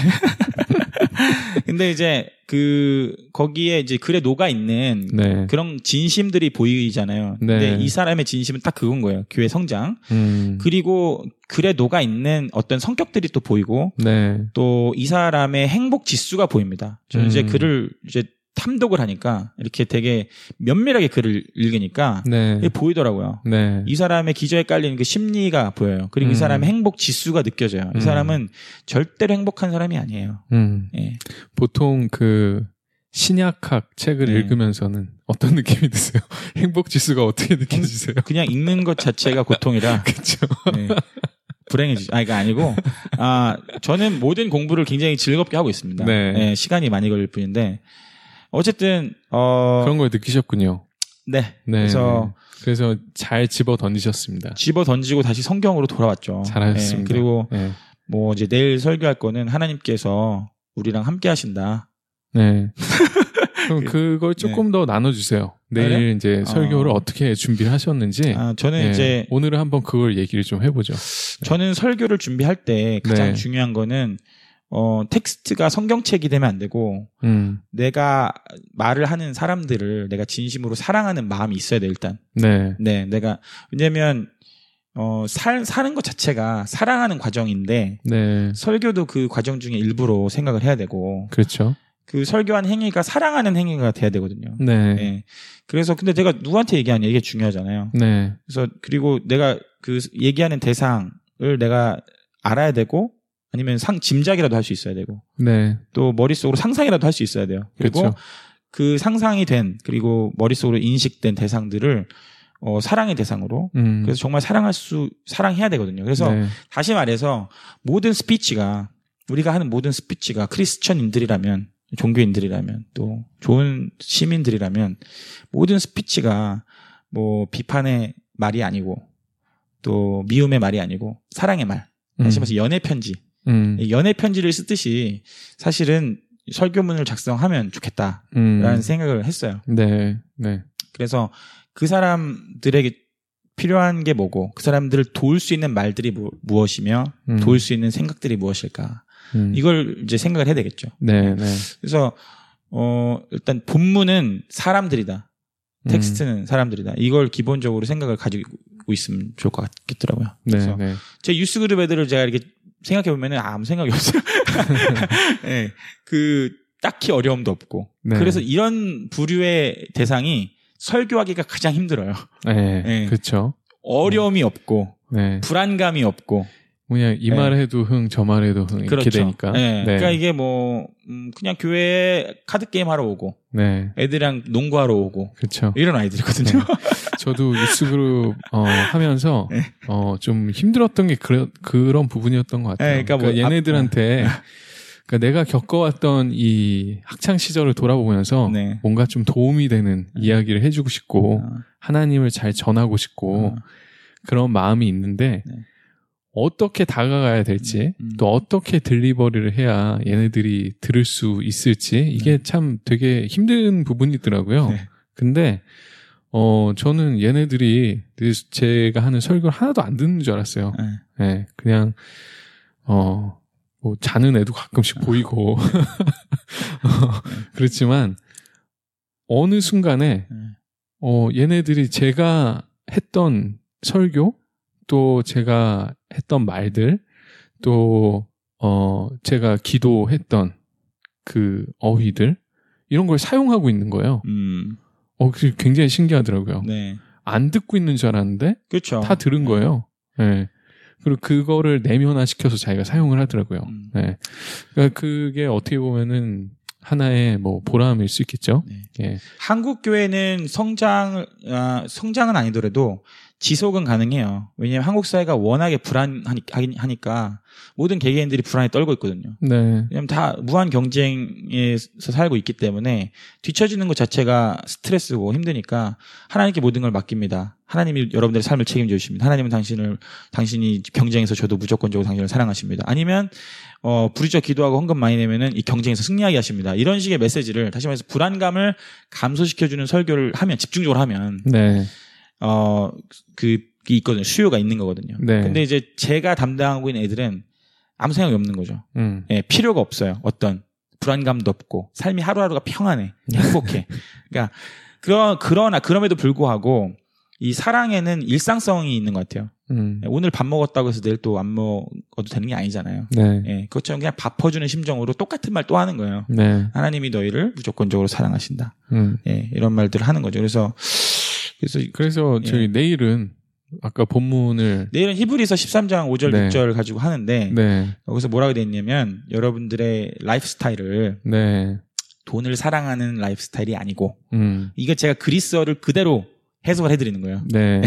근데 이제 거기에 이제 글에 녹아있는 네. 그런 진심들이 보이잖아요. 근데 이 사람의 진심은 딱 그건 거예요. 교회 성장. 그리고 글에 녹아있는 어떤 성격들이 또 보이고, 네. 또 이 사람의 행복 지수가 보입니다. 저는 이제 글을 이제 탐독을 하니까 이렇게 되게 면밀하게 글을 읽으니까 네. 보이더라고요. 네. 이 사람의 기저에 깔리는 그 심리가 보여요. 그리고 이 사람의 행복 지수가 느껴져요. 이 사람은 절대로 행복한 사람이 아니에요. 예. 보통 신약학 책을 읽으면서는 어떤 느낌이 드세요? 행복 지수가 어떻게 느껴지세요? 그냥 읽는 것 자체가 고통이라. 그렇죠. 네. 불행해지죠. 이거 아니고, 저는 모든 공부를 굉장히 즐겁게 하고 있습니다. 네. 네, 시간이 많이 걸릴 뿐인데. 어쨌든 그런 걸 느끼셨군요. 네. 네. 그래서 잘 집어 던지셨습니다. 집어 던지고 다시 성경으로 돌아왔죠. 잘하셨습니다. 네. 그리고 뭐 이제 내일 설교할 거는 하나님께서 우리랑 함께 하신다. 네. 그럼 그걸 조금 더 나눠주세요. 내일 이제 설교를 어떻게 준비를 하셨는지. 저는 이제 오늘은 한번 그걸 얘기를 좀 해보죠. 저는 설교를 준비할 때 가장 중요한 거는 텍스트가 성경책이 되면 안 되고 내가 말을 하는 사람들을 내가 진심으로 사랑하는 마음이 있어야 돼 일단. 네, 내가 왜냐면 사는 것 자체가 사랑하는 과정인데 설교도 그 과정 중에 일부로 생각을 해야 되고. 그렇죠. 그 설교한 행위가 사랑하는 행위가 돼야 되거든요. 네. 그래서 근데 내가 누구한테 얘기하냐 이게 중요하잖아요. 네. 그래서 그리고 내가 그 얘기하는 대상을 내가 알아야 되고 아니면 짐작이라도 할 수 있어야 되고. 네. 또 머릿속으로 상상이라도 할 수 있어야 돼요. 그리고 그렇죠. 그 상상이 된 그리고 머릿속으로 인식된 대상들을 사랑의 대상으로 그래서 정말 사랑해야 되거든요. 그래서 다시 말해서 모든 스피치가 우리가 하는 모든 스피치가 크리스천인들이라면 종교인들이라면 또 좋은 시민들이라면 모든 스피치가 뭐 비판의 말이 아니고 또 미움의 말이 아니고 사랑의 말. 다시 말해서 연애 편지. 연애 편지를 쓰듯이 사실은 설교문을 작성하면 좋겠다라는 생각을 했어요. 네. 그래서 그 사람들에게 필요한 게 뭐고 그 사람들을 도울 수 있는 말들이 무엇이며 도울 수 있는 생각들이 무엇일까. 이걸 이제 생각을 해야 되겠죠. 네. 그래서 일단 본문은 사람들이다. 텍스트는 사람들이다. 이걸 기본적으로 생각을 가지고 있으면 좋을 것 같겠더라고요. 그래서 제 유스 그룹 애들을 제가 이렇게 생각해 보면은 아무 생각이 없어요. 네. 딱히 어려움도 없고. 그래서 이런 부류의 대상이 설교하기가 가장 힘들어요. 네. 그렇죠. 어려움이 없고 불안감이 없고. 그냥 이 말 해도 흥, 저 말 해도 흥 이렇게 되니까. 그러니까 이게 뭐 그냥 교회에 카드 게임 하러 오고, 애들이랑 농구하러 오고, 그렇죠. 이런 아이들이거든요. 저도 유스그룹 하면서 좀 힘들었던 게 그런 부분이었던 것 같아요. 그러니까 얘네들한테 그러니까 내가 겪어왔던 이 학창 시절을 돌아보면서 뭔가 좀 도움이 되는 이야기를 해주고 싶고 하나님을 잘 전하고 싶고 그런 마음이 있는데. 어떻게 다가가야 될지 또 어떻게 딜리버리를 해야 얘네들이 들을 수 있을지 이게 참 되게 힘든 부분이더라고요. 근데 저는 얘네들이 제가 하는 설교를 하나도 안 듣는 줄 알았어요. 그냥 뭐 자는 애도 가끔씩 보이고 그렇지만 어느 순간에 얘네들이 제가 했던 설교 또 제가 했던 말들, 또, 제가 기도했던 그 어휘들, 이런 걸 사용하고 있는 거예요. 그게 굉장히 신기하더라고요. 안 듣고 있는 줄 알았는데, 그쵸. 다 들은 거예요. 그리고 그거를 내면화시켜서 자기가 사용을 하더라고요. 그러니까 그게 어떻게 보면은 하나의 뭐 보람일 수 있겠죠. 한국 교회는 성장은 아니더라도 지속은 가능해요. 왜냐하면 한국 사회가 워낙에 불안하니까 모든 개개인들이 불안에 떨고 있거든요. 왜냐하면 다 무한 경쟁에서 살고 있기 때문에 뒤처지는 것 자체가 스트레스고 힘드니까 하나님께 모든 걸 맡깁니다. 하나님이 여러분들의 삶을 책임져 주십니다. 하나님은 당신이 경쟁에서 저도 무조건적으로 당신을 사랑하십니다. 아니면 부르짖어 기도하고 헌금 많이 내면은 이 경쟁에서 승리하게 하십니다. 이런 식의 메시지를 다시 말해서 불안감을 감소시켜주는 설교를 하면 집중적으로 하면 있거든요. 수요가 있는 거거든요. 근데 이제 제가 담당하고 있는 애들은 아무 생각이 없는 거죠. 필요가 없어요. 어떤 불안감도 없고 삶이 하루하루가 평안해, 행복해. 그러니까 그럼에도 불구하고 이 사랑에는 일상성이 있는 것 같아요. 오늘 밥 먹었다고 해서 내일 또 안 먹어도 되는 게 아니잖아요. 그것처럼 그냥 밥 퍼주는 심정으로 똑같은 말 또 하는 거예요. 하나님이 너희를 무조건적으로 사랑하신다. 이런 말들을 하는 거죠. 그래서 저희 내일은 아까 본문을 내일은 히브리서 13장 5절 6절 가지고 하는데 여기서 뭐라고 되어 있냐면 여러분들의 라이프 스타일을 돈을 사랑하는 라이프 스타일이 아니고 이거 제가 그리스어를 그대로 해석을 해드리는 거예요.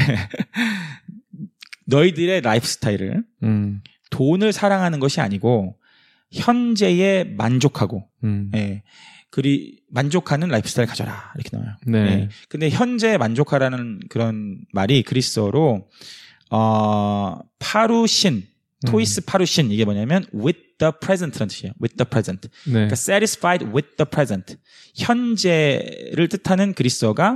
너희들의 라이프 스타일을 돈을 사랑하는 것이 아니고 현재에 만족하고 만족하는 라이프스타일 가져라. 이렇게 나와요. 네. 네. 근데 현재 만족하라는 그런 말이 그리스어로, 파루신, 토이스 파루신, 이게 뭐냐면, with the present라는 뜻이에요. with the present. 네. 그러니까 satisfied with the present. 현재를 뜻하는 그리스어가,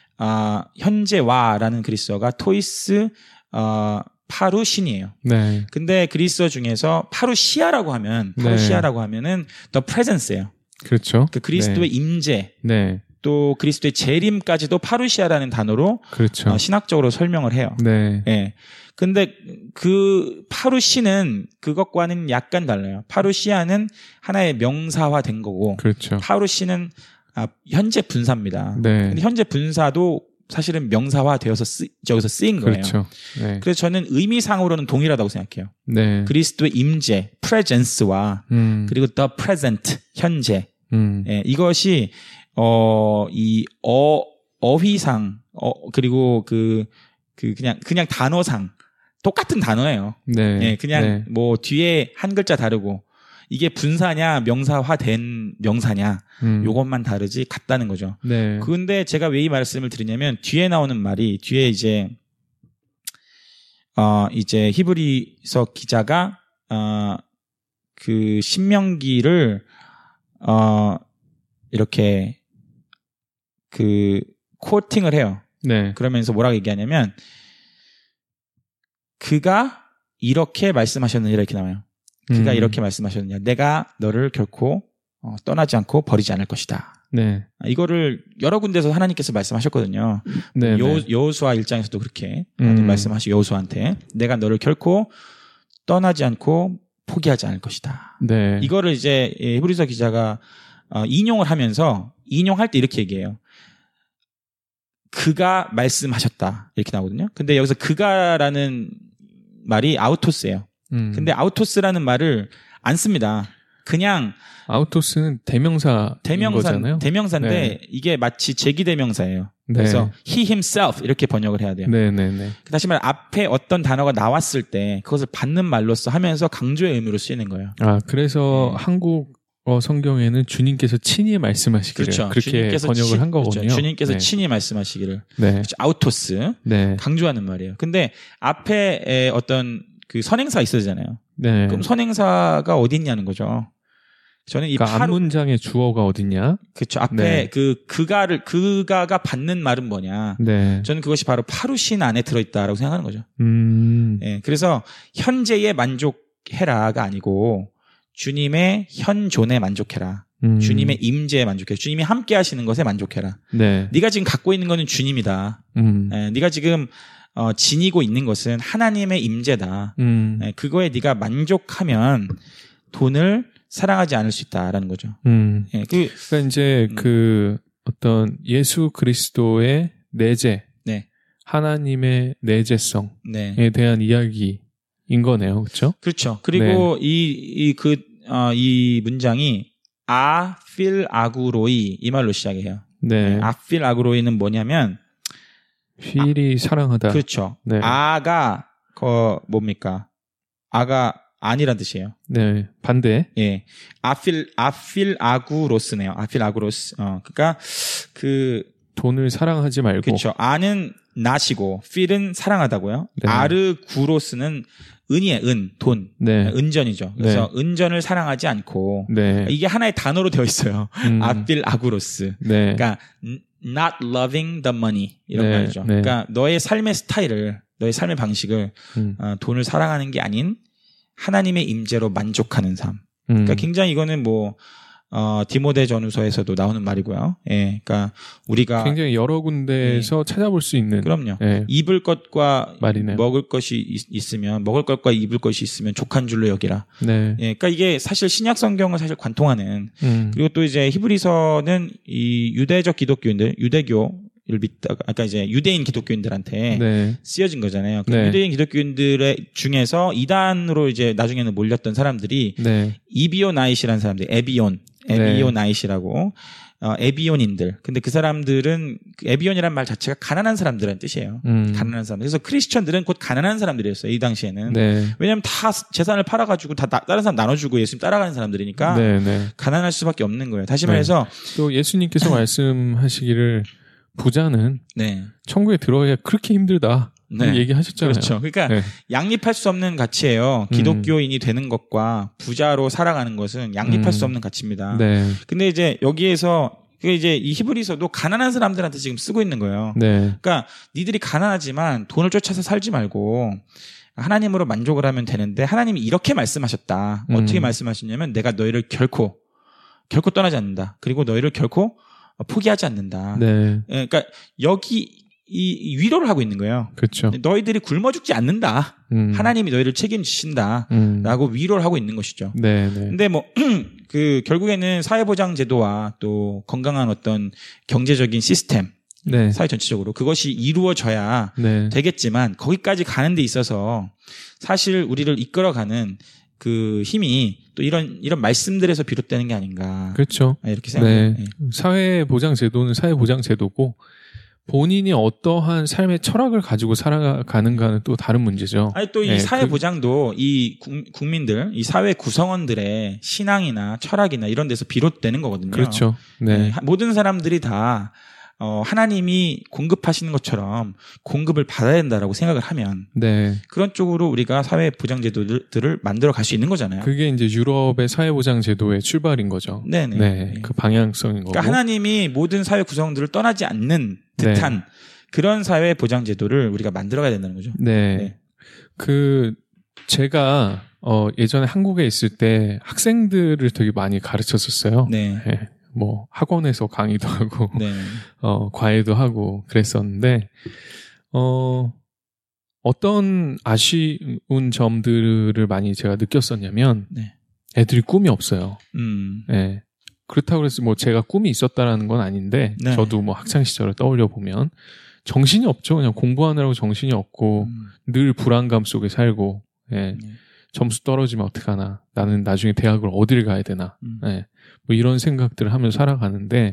현재와라는 그리스어가 토이스, 파루신이에요. 네. 근데 그리스어 중에서 파루시아라고 하면은 the presence예요. 그렇죠. 그 그리스도의 네. 임재, 네. 또 그리스도의 재림까지도 파루시아라는 단어로 그렇죠. 신학적으로 설명을 해요. 네. 예. 근데 그 파루시는 그것과는 약간 달라요. 파루시아는 하나의 명사화된 거고, 그렇죠. 파루시는 현재 분사입니다. 네. 근데 현재 분사도 사실은 명사화되어서 저기서 쓰인 거예요. 그렇죠. 네. 그래서 저는 의미상으로는 동일하다고 생각해요. 네. 그리스도의 임재, presence와 그리고 the present, 현재. 예, 이것이 이 어휘상 그리고 그냥 단어상 똑같은 단어예요. 네. 예, 그냥 네. 뭐 뒤에 한 글자 다르고 이게 분사냐 명사화된 명사냐 요것만 다르지 같다는 거죠. 네. 근데 제가 왜 이 말씀을 드리냐면 뒤에 나오는 말이 뒤에 이제 히브리서 기자가 그 신명기를 이렇게 코팅을 해요. 네. 그러면서 뭐라고 얘기하냐면 그가 이렇게 말씀하셨느냐 이렇게 나와요. 그가 이렇게 말씀하셨느냐. 내가 너를 결코 떠나지 않고 버리지 않을 것이다. 네. 이거를 여러 군데서 하나님께서 말씀하셨거든요. 네. 여호수아 1장에서도 그렇게 말씀하시고 여호수아한테 내가 너를 결코 떠나지 않고 포기하지 않을 것이다. 네. 이거를 이제 히브리서 기자가 인용을 하면서 인용할 때 이렇게 얘기해요. 그가 말씀하셨다. 이렇게 나오거든요. 근데 여기서 그가라는 말이 아우토스예요. 근데 아우토스라는 말을 안 씁니다. 그냥 아우토스는 대명사잖아요. 대명사인데 네. 이게 마치 제기대명사예요. 네. 그래서 he himself 이렇게 번역을 해야 돼요. 네네네. 다시 말해 앞에 어떤 단어가 나왔을 때 그것을 받는 말로써 하면서 강조의 의미로 쓰이는 거예요. 그래서 한국 성경에는 주님께서 친히 말씀하시기를 그렇죠. 그렇게 번역을 한 거군요. 그렇죠. 주님께서 네. 친히 말씀하시기를. 네. 그렇죠. 아우토스. 네. 강조하는 말이에요. 근데 앞에 어떤 그 선행사가 있어야 되잖아요. 네. 그럼 선행사가 어디 있냐는 거죠. 저는 그러니까 앞문장의 주어가 어딨냐? 그렇죠. 앞에 네. 그가가 받는 말은 뭐냐? 네. 저는 그것이 바로 파루신 안에 들어있다라고 생각하는 거죠. 네, 그래서 현재에 만족해라가 아니고 주님의 현존에 만족해라. 주님의 임재에 만족해라. 주님이 함께 하시는 것에 만족해라. 네. 네가 지금 갖고 있는 것은 주님이다. 네, 네가 지금 지니고 있는 것은 하나님의 임재다. 네, 그거에 네가 만족하면 돈을 사랑하지 않을 수 있다라는 거죠. 네, 그러니까 이제 어떤 예수 그리스도의 내재, 네. 하나님의 내재성에 네. 대한 이야기인 거네요, 그렇죠? 그렇죠. 그리고 네. 이 문장이 아필 아구로이 이 말로 시작해요. 네. 아필 아구로이는 뭐냐면 필이 사랑하다. 그렇죠. 네. 아가 뭡니까? 아가 아니란 뜻이에요. 네, 반대. 예, 아필 아구로스네요. 아필 아구로스. 그러니까 돈을 사랑하지 말고. 그렇죠. 아는 나시고 필은 사랑하다고요. 네. 아르구로스는 은이에요. 돈. 네. 은전이죠. 그래서 네. 은전을 사랑하지 않고 네. 이게 하나의 단어로 되어 있어요. 아필 아구로스. 네. 그러니까 not loving the money 이런 네. 말이죠. 네. 그러니까 너의 삶의 스타일을, 너의 삶의 방식을 돈을 사랑하는 게 아닌 하나님의 임재로 만족하는 삶. 그러니까 굉장히 이거는 디모데 전후서에서도 나오는 말이고요. 예. 그러니까 우리가 굉장히 여러 군데에서 찾아볼 수 있는. 그럼요. 예. 입을 것과 말이네요. 먹을 것과 입을 것이 있으면 족한 줄로 여기라. 네. 예. 그러니까 이게 사실 신약 성경을 사실 관통하는 그리고 또 이제 히브리서는 이 유대적 기독교인들, 유대교를 믿다가 아까 이제 유대인 기독교인들한테 네. 쓰여진 거잖아요. 네. 유대인 기독교인들의 중에서 이단으로 이제 나중에는 몰렸던 사람들이 네. 이비오나이시라는 사람들, 에비오나이시라고. 에비온인들. 근데 그 사람들은 에비온이란 말 자체가 가난한 사람들이라는 뜻이에요. 가난한 사람들. 그래서 크리스천들은 곧 가난한 사람들이었어요. 이 당시에는. 네. 왜냐하면 다 재산을 팔아가지고 다 다른 사람 나눠주고 예수님 따라가는 사람들이니까 네. 가난할 수밖에 없는 거예요. 다시 말해서 또 예수님께서 말씀하시기를 부자는 천국에 들어야 그렇게 힘들다. 얘기하셨잖아요. 그렇죠. 그러니까 양립할 수 없는 가치예요. 기독교인이 되는 것과 부자로 살아가는 것은 양립할 수 없는 가치입니다. 근데 이제 여기에서 이제 이 히브리서도 가난한 사람들한테 지금 쓰고 있는 거예요. 그러니까 니들이 가난하지만 돈을 쫓아서 살지 말고 하나님으로 만족을 하면 되는데 하나님이 이렇게 말씀하셨다. 어떻게 말씀하셨냐면 내가 너희를 결코 떠나지 않는다. 그리고 너희를 결코 포기하지 않는다. 그러니까 여기 이 위로를 하고 있는 거예요. 그렇죠. 너희들이 굶어 죽지 않는다. 하나님이 너희를 책임지신다라고 위로를 하고 있는 것이죠. 근데 뭐 결국에는 사회보장 제도와 또 건강한 어떤 경제적인 시스템, 사회 전체적으로 그것이 이루어져야 되겠지만 거기까지 가는 데 있어서 사실 우리를 이끌어가는 그 힘이 또 이런 말씀들에서 비롯되는 게 아닌가. 그렇죠. 이렇게 생각해요. 사회보장 제도는 사회보장 제도고 본인이 어떠한 삶의 철학을 가지고 살아가는가는 또 다른 문제죠. 아니 또 이 사회 보장도 이 국민들, 이 사회 구성원들의 신앙이나 철학이나 이런 데서 비롯되는 거거든요. 그렇죠. 모든 사람들이 다 하나님이 공급하시는 것처럼 공급을 받아야 된다라고 생각을 하면 그런 쪽으로 우리가 사회 보장 제도들을 만들어 갈 수 있는 거잖아요. 그게 이제 유럽의 사회 보장 제도의 출발인 거죠. 그 방향성인 거고. 그러니까 하나님이 모든 사회 구성원들을 떠나지 않는 듯한 그런 사회 보장 제도를 우리가 만들어 가야 된다는 거죠. 제가 예전에 한국에 있을 때 학생들을 되게 많이 가르쳤었어요. 뭐 학원에서 강의도 하고 과외도 하고 그랬었는데 어떤 아쉬운 점들을 많이 제가 느꼈었냐면 애들이 꿈이 없어요. 그렇다고 해서 뭐 제가 꿈이 있었다라는 건 아닌데 저도 뭐 학창 시절을 떠올려 보면 정신이 없죠. 그냥 공부하느라고 정신이 없고 늘 불안감 속에 살고 점수 떨어지면 어떡하나. 나는 나중에 대학을 어딜 가야 되나. 뭐 이런 생각들을 하면서 살아가는데,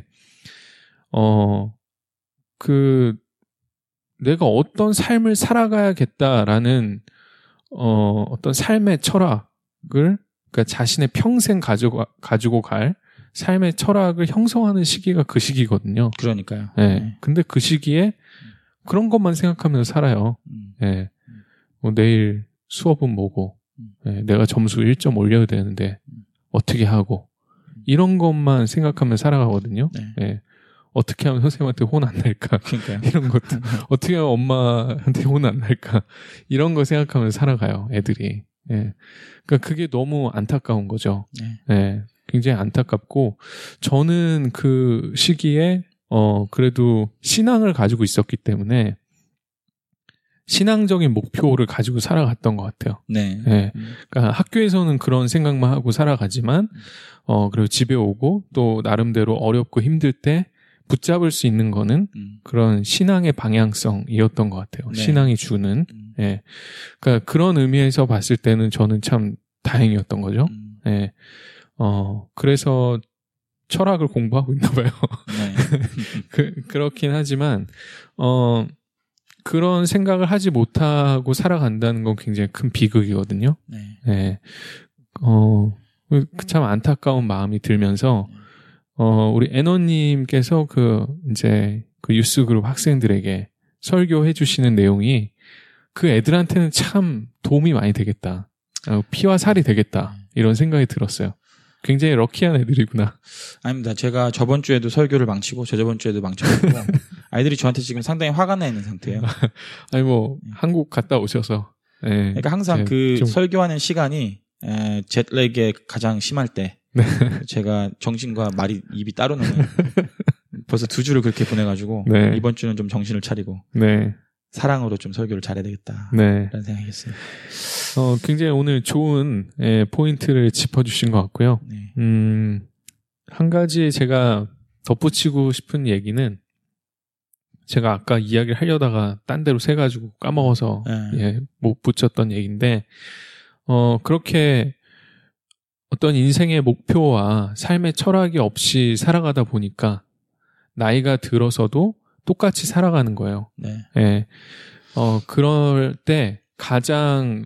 내가 어떤 삶을 살아가야겠다라는, 어떤 삶의 철학을, 그러니까 자신의 평생 가지고 갈 삶의 철학을 형성하는 시기가 그 시기거든요. 그러니까요. 근데 그 시기에 그런 것만 생각하면서 살아요. 뭐 내일 수업은 뭐고, 내가 점수 1점 올려야 되는데 어떻게 하고 이런 것만 생각하면 살아가거든요. 어떻게 하면 선생님한테 혼 안 날까? 이런 것도 어떻게 하면 엄마한테 혼 안 날까? 이런 거 생각하면서 살아가요, 애들이. 그러니까 그게 너무 안타까운 거죠. 굉장히 안타깝고 저는 그 시기에 그래도 신앙을 가지고 있었기 때문에 신앙적인 목표를 가지고 살아갔던 것 같아요. 그러니까 학교에서는 그런 생각만 하고 살아가지만, 그리고 집에 오고 또 나름대로 어렵고 힘들 때 붙잡을 수 있는 거는 그런 신앙의 방향성이었던 것 같아요. 신앙이 주는. 그러니까 그런 의미에서 봤을 때는 저는 참 다행이었던 거죠. 그래서 철학을 공부하고 있나 봐요. 그렇긴 하지만, 그런 생각을 하지 못하고 살아간다는 건 굉장히 큰 비극이거든요. 참 안타까운 마음이 들면서, 우리 애너님께서 이제 유스 그룹 학생들에게 설교해 주시는 내용이 그 애들한테는 참 도움이 많이 되겠다. 피와 살이 되겠다. 이런 생각이 들었어요. 굉장히 럭키한 애들이구나. 아닙니다. 제가 저번 주에도 설교를 망치고 저저번 주에도 망쳤고 아이들이 저한테 지금 상당히 화가 나 있는 상태예요. 아니 뭐 한국 갔다 오셔서. 그러니까 항상 설교하는 시간이 jetlag에 가장 심할 때 제가 정신과 말이 입이 따로 노는 벌써 2주를 그렇게 보내가지고 이번 주는 좀 정신을 차리고 사랑으로 좀 설교를 잘해야 되겠다 라는 생각이었어요. 굉장히 오늘 좋은 포인트를 짚어주신 것 같고요. 한 가지 제가 덧붙이고 싶은 얘기는 제가 아까 이야기를 하려다가 딴 데로 새가지고 까먹어서 못 붙였던 얘기인데 그렇게 어떤 인생의 목표와 삶의 철학이 없이 살아가다 보니까 나이가 들어서도 똑같이 살아가는 거예요. 네. 예. 그럴 때 가장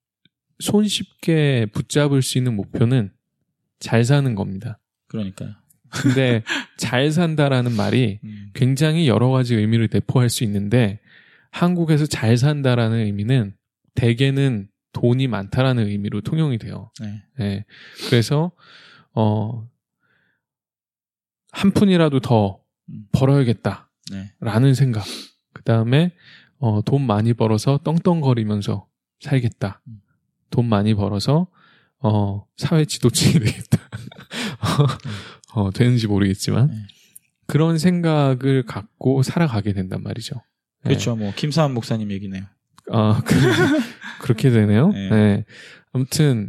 손쉽게 붙잡을 수 있는 목표는 잘 사는 겁니다. 그러니까요. 근데 잘 산다라는 말이 굉장히 여러 가지 의미를 내포할 수 있는데 한국에서 잘 산다라는 의미는 대개는 돈이 많다라는 의미로 통용이 돼요. 네. 네. 그래서 한 푼이라도 더 벌어야겠다라는 네. 생각. 그 다음에 돈 많이 벌어서 떵떵거리면서 살겠다. 돈 많이 벌어서 사회 지도층이 되겠다. 되는지 모르겠지만 네. 그런 생각을 갖고 살아가게 된단 말이죠. 그렇죠. 네. 뭐 김사한 목사님 얘기네요. 그렇게 되네요. 네. 네. 아무튼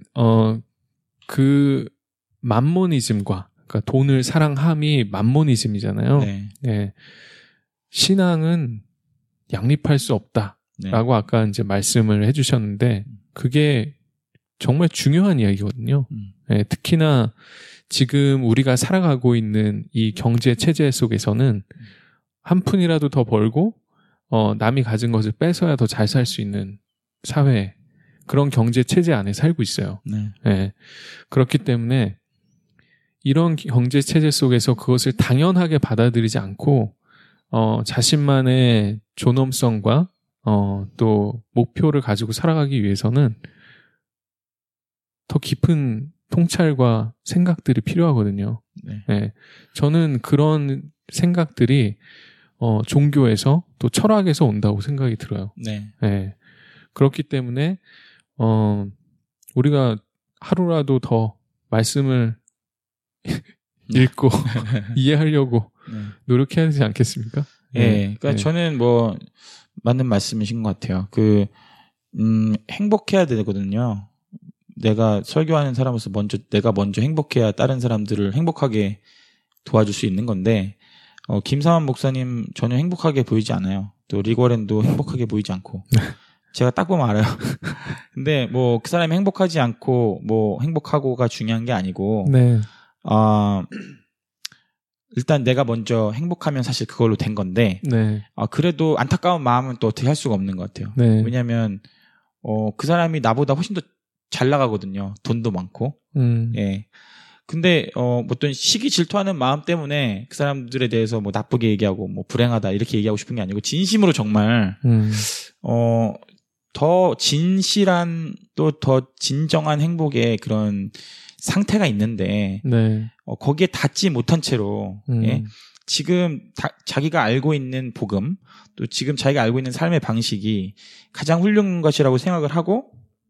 그 맘모니즘과 그러니까 돈을 사랑함이 맘모니즘이잖아요. 네. 네. 신앙은 양립할 수 없다라고 네. 아까 이제 말씀을 해주셨는데 그게 정말 중요한 이야기거든요. 네. 특히나 지금 우리가 살아가고 있는 이 경제 체제 속에서는 한 푼이라도 더 벌고 남이 가진 것을 뺏어야 더 잘 살 수 있는 사회, 그런 경제 체제 안에 살고 있어요. 네. 네. 그렇기 때문에 이런 경제 체제 속에서 그것을 당연하게 받아들이지 않고 자신만의 존엄성과 또 목표를 가지고 살아가기 위해서는 더 깊은 통찰과 생각들이 필요하거든요. 네. 네. 저는 그런 생각들이 종교에서 또 철학에서 온다고 생각이 들어요. 네. 네. 그렇기 때문에 우리가 하루라도 더 말씀을 읽고 이해하려고 노력해야 되지 않겠습니까? 네. 그러니까 저는 뭐 맞는 말씀이신 것 같아요. 행복해야 되거든요. 내가 설교하는 사람으로서 내가 먼저 행복해야 다른 사람들을 행복하게 도와줄 수 있는 건데, 김사환 목사님 전혀 행복하게 보이지 않아요. 또 리거랜도 행복하게 보이지 않고. 제가 딱 보면 알아요. 근데 뭐 그 사람이 행복하지 않고 뭐 행복하고가 중요한 게 아니고, 네. 일단 내가 먼저 행복하면 사실 그걸로 된 건데, 네. 그래도 안타까운 마음은 또 어떻게 할 수가 없는 것 같아요. 네. 왜냐면, 그 사람이 나보다 훨씬 더 잘 나가거든요. 돈도 많고. 예. 근데, 어떤 시기 질투하는 마음 때문에 그 사람들에 대해서 뭐 나쁘게 얘기하고 뭐 불행하다 이렇게 얘기하고 싶은 게 아니고 진심으로 정말, 더 진실한 또 더 진정한 행복의 그런 상태가 있는데, 네. 거기에 닿지 못한 채로, 예? 지금 자기가 알고 있는 복음, 또 지금 자기가 알고 있는 삶의 방식이 가장 훌륭한 것이라고 생각을 하고,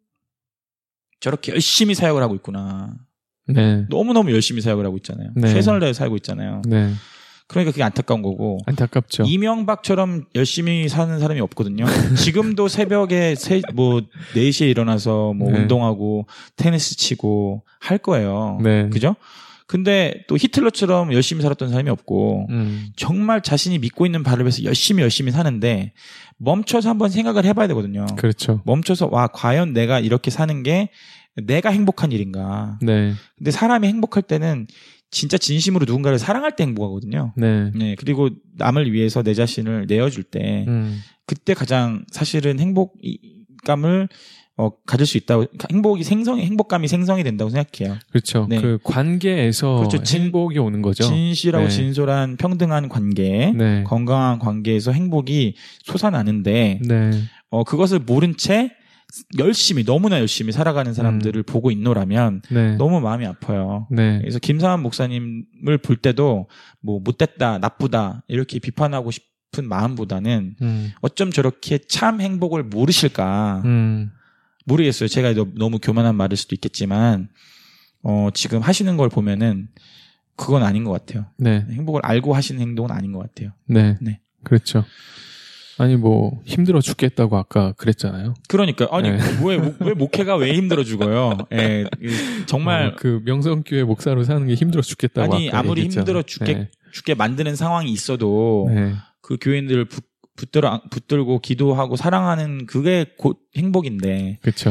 저렇게 열심히 사역을 하고 있구나. 네. 너무너무 열심히 사역을 하고 있잖아요. 네. 최선을 다해 살고 있잖아요. 네. 그러니까 그게 안타까운 거고. 안타깝죠. 이명박처럼 열심히 사는 사람이 없거든요. 지금도 새벽에 4시에 일어나서 뭐 네. 운동하고 테니스 치고 할 거예요. 네. 그죠? 근데 또 히틀러처럼 열심히 살았던 사람이 없고, 정말 자신이 믿고 있는 바를 위해서 열심히 사는데, 멈춰서 한번 생각을 해봐야 되거든요. 그렇죠. 멈춰서, 과연 내가 이렇게 사는 게 내가 행복한 일인가. 네. 근데 사람이 행복할 때는 진짜 진심으로 누군가를 사랑할 때 행복하거든요. 네. 네. 그리고 남을 위해서 내 자신을 내어줄 때, 그때 가장 사실은 행복감을 가질 수 있다고, 행복감이 생성이 된다고 생각해요. 그렇죠. 네. 그 관계에서 그렇죠. 행복이 오는 거죠. 진실하고 네. 진솔한 평등한 관계, 네. 건강한 관계에서 행복이 솟아나는데, 네. 그것을 모른 채 너무나 열심히 살아가는 사람들을 보고 있노라면, 네. 너무 마음이 아파요. 네. 그래서 김사환 목사님을 볼 때도, 뭐, 못됐다, 나쁘다, 이렇게 비판하고 싶은 마음보다는, 어쩜 저렇게 참 행복을 모르실까, 모르겠어요. 제가 너무 교만한 말일 수도 있겠지만, 지금 하시는 걸 보면은, 그건 아닌 것 같아요. 네. 행복을 알고 하시는 행동은 아닌 것 같아요. 네. 네. 그렇죠. 아니, 뭐, 힘들어 죽겠다고 아까 그랬잖아요. 그러니까, 아니, 네. 왜 목회가 왜 힘들어 죽어요? 예, 정말. 그 명성교회 목사로 사는 게 힘들어 죽겠다고 아니, 아까 아무리 얘기했잖아요. 힘들어 죽게 만드는 상황이 있어도, 네. 그 교인들을 붙들고 기도하고 사랑하는 그게 곧 행복인데, 그렇죠.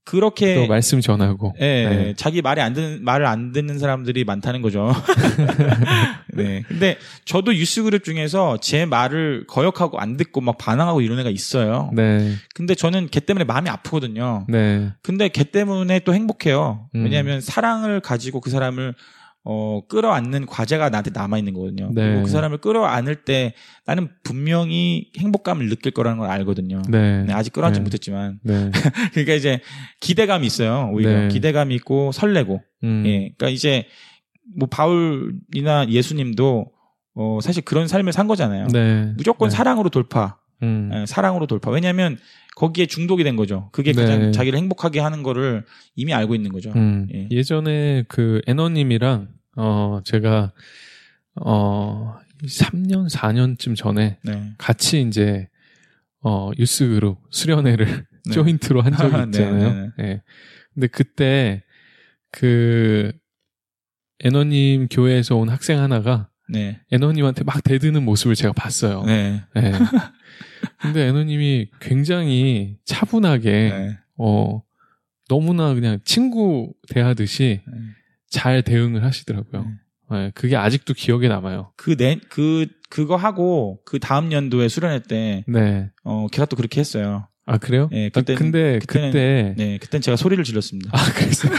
그렇게 또 말씀 전하고. 예, 네. 자기 말을 안 듣는 사람들이 많다는 거죠. 네. 근데 저도 뉴스그룹 중에서 제 말을 거역하고 안 듣고 막 반항하고 이런 애가 있어요. 네. 근데 저는 걔 때문에 마음이 아프거든요. 네. 근데 걔 때문에 또 행복해요. 왜냐하면 사랑을 가지고 그 사람을 끌어안는 과제가 나한테 남아있는 거거든요. 네. 그리고 그 사람을 끌어안을 때 나는 분명히 행복감을 느낄 거라는 걸 알거든요. 네. 네, 아직 끌어안지 네. 못했지만. 네. 그러니까 이제 기대감이 있어요. 오히려. 네. 기대감이 있고 설레고. 예. 그러니까 이제 뭐 바울이나 예수님도 사실 그런 삶을 산 거잖아요. 네. 무조건 네. 사랑으로 돌파. 예, 사랑으로 돌파. 왜냐하면 거기에 중독이 된 거죠. 그게 가장 네. 자기를 행복하게 하는 거를 이미 알고 있는 거죠. 예. 예전에 그 애너님이랑 제가 3년 4년쯤 전에 네. 같이 이제 유스그룹 수련회를 네. 조인트로 한 적이 있잖아요. 네. 네. 근데 그때 그 애너님 교회에서 온 학생 하나가 네. 애너님한테 막 대드는 모습을 제가 봤어요. 네. 네. 근데 애너님이 굉장히 차분하게 네. 너무나 그냥 친구 대하듯이 네. 잘 대응을 하시더라고요. 네, 그게 아직도 기억에 남아요. 그거 하고 그 다음 연도에 수련회 때 네. 걔가 또 그렇게 했어요. 아, 그래요? 네, 근데 그때 네, 그땐 제가 소리를 질렀습니다. 아, 그랬어요.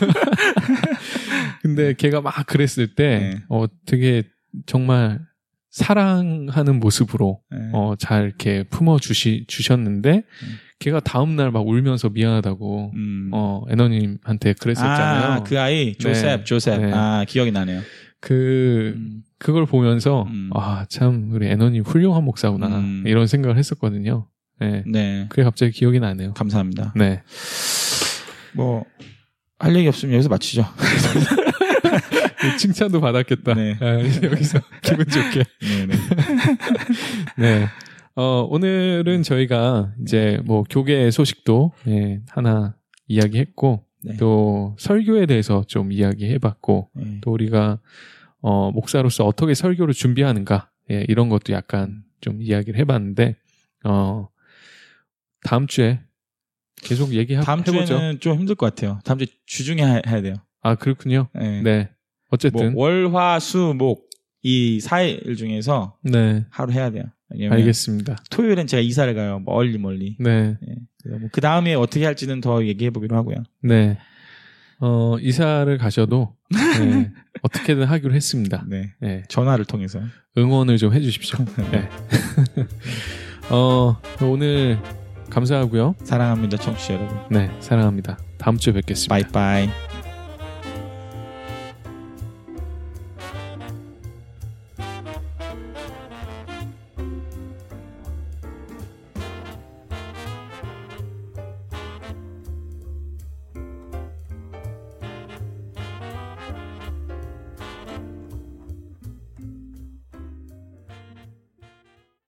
근데 걔가 막 그랬을 때 네. 되게 정말 사랑하는 모습으로 네. 잘 이렇게 품어 주셨는데 걔가 다음 날 막 울면서 미안하다고 애너님한테 그랬었잖아요. 아, 그 아이 조셉. 네. 아, 기억이 나네요. 그걸 보면서 아, 참 우리 애너님 훌륭한 목사구나 이런 생각을 했었거든요. 네. 네. 그게 갑자기 기억이 나네요. 감사합니다. 네. 뭐 할 얘기 없으면 여기서 마치죠. 칭찬도 받았겠다. 네. 여기서 기분 좋게. 네네. 네. 오늘은 저희가 이제 뭐 교계 소식도 하나 이야기했고 네. 또 설교에 대해서 좀 이야기해봤고 또 우리가 목사로서 어떻게 설교를 준비하는가 이런 것도 약간 좀 이야기를 해봤는데 다음 주에 계속 다음 해보죠. 주에는 좀 힘들 것 같아요. 다음 주에 주중에 해야 돼요. 아, 그렇군요. 네. 어쨌든 뭐 월, 화, 수, 목 이 4일 중에서 네. 하루 해야 돼요. 알겠습니다. 토요일엔 제가 이사를 가요. 멀리. 네. 뭐 그 다음에 어떻게 할지는 더 얘기해 보기로 하고요. 네. 이사를 가셔도 네. 어떻게든 하기로 했습니다. 네. 네. 전화를 통해서 응원을 좀 해주십시오. 네. 오늘 감사하고요. 사랑합니다, 청취자 여러분. 네, 사랑합니다. 다음 주에 뵙겠습니다. 바이바이.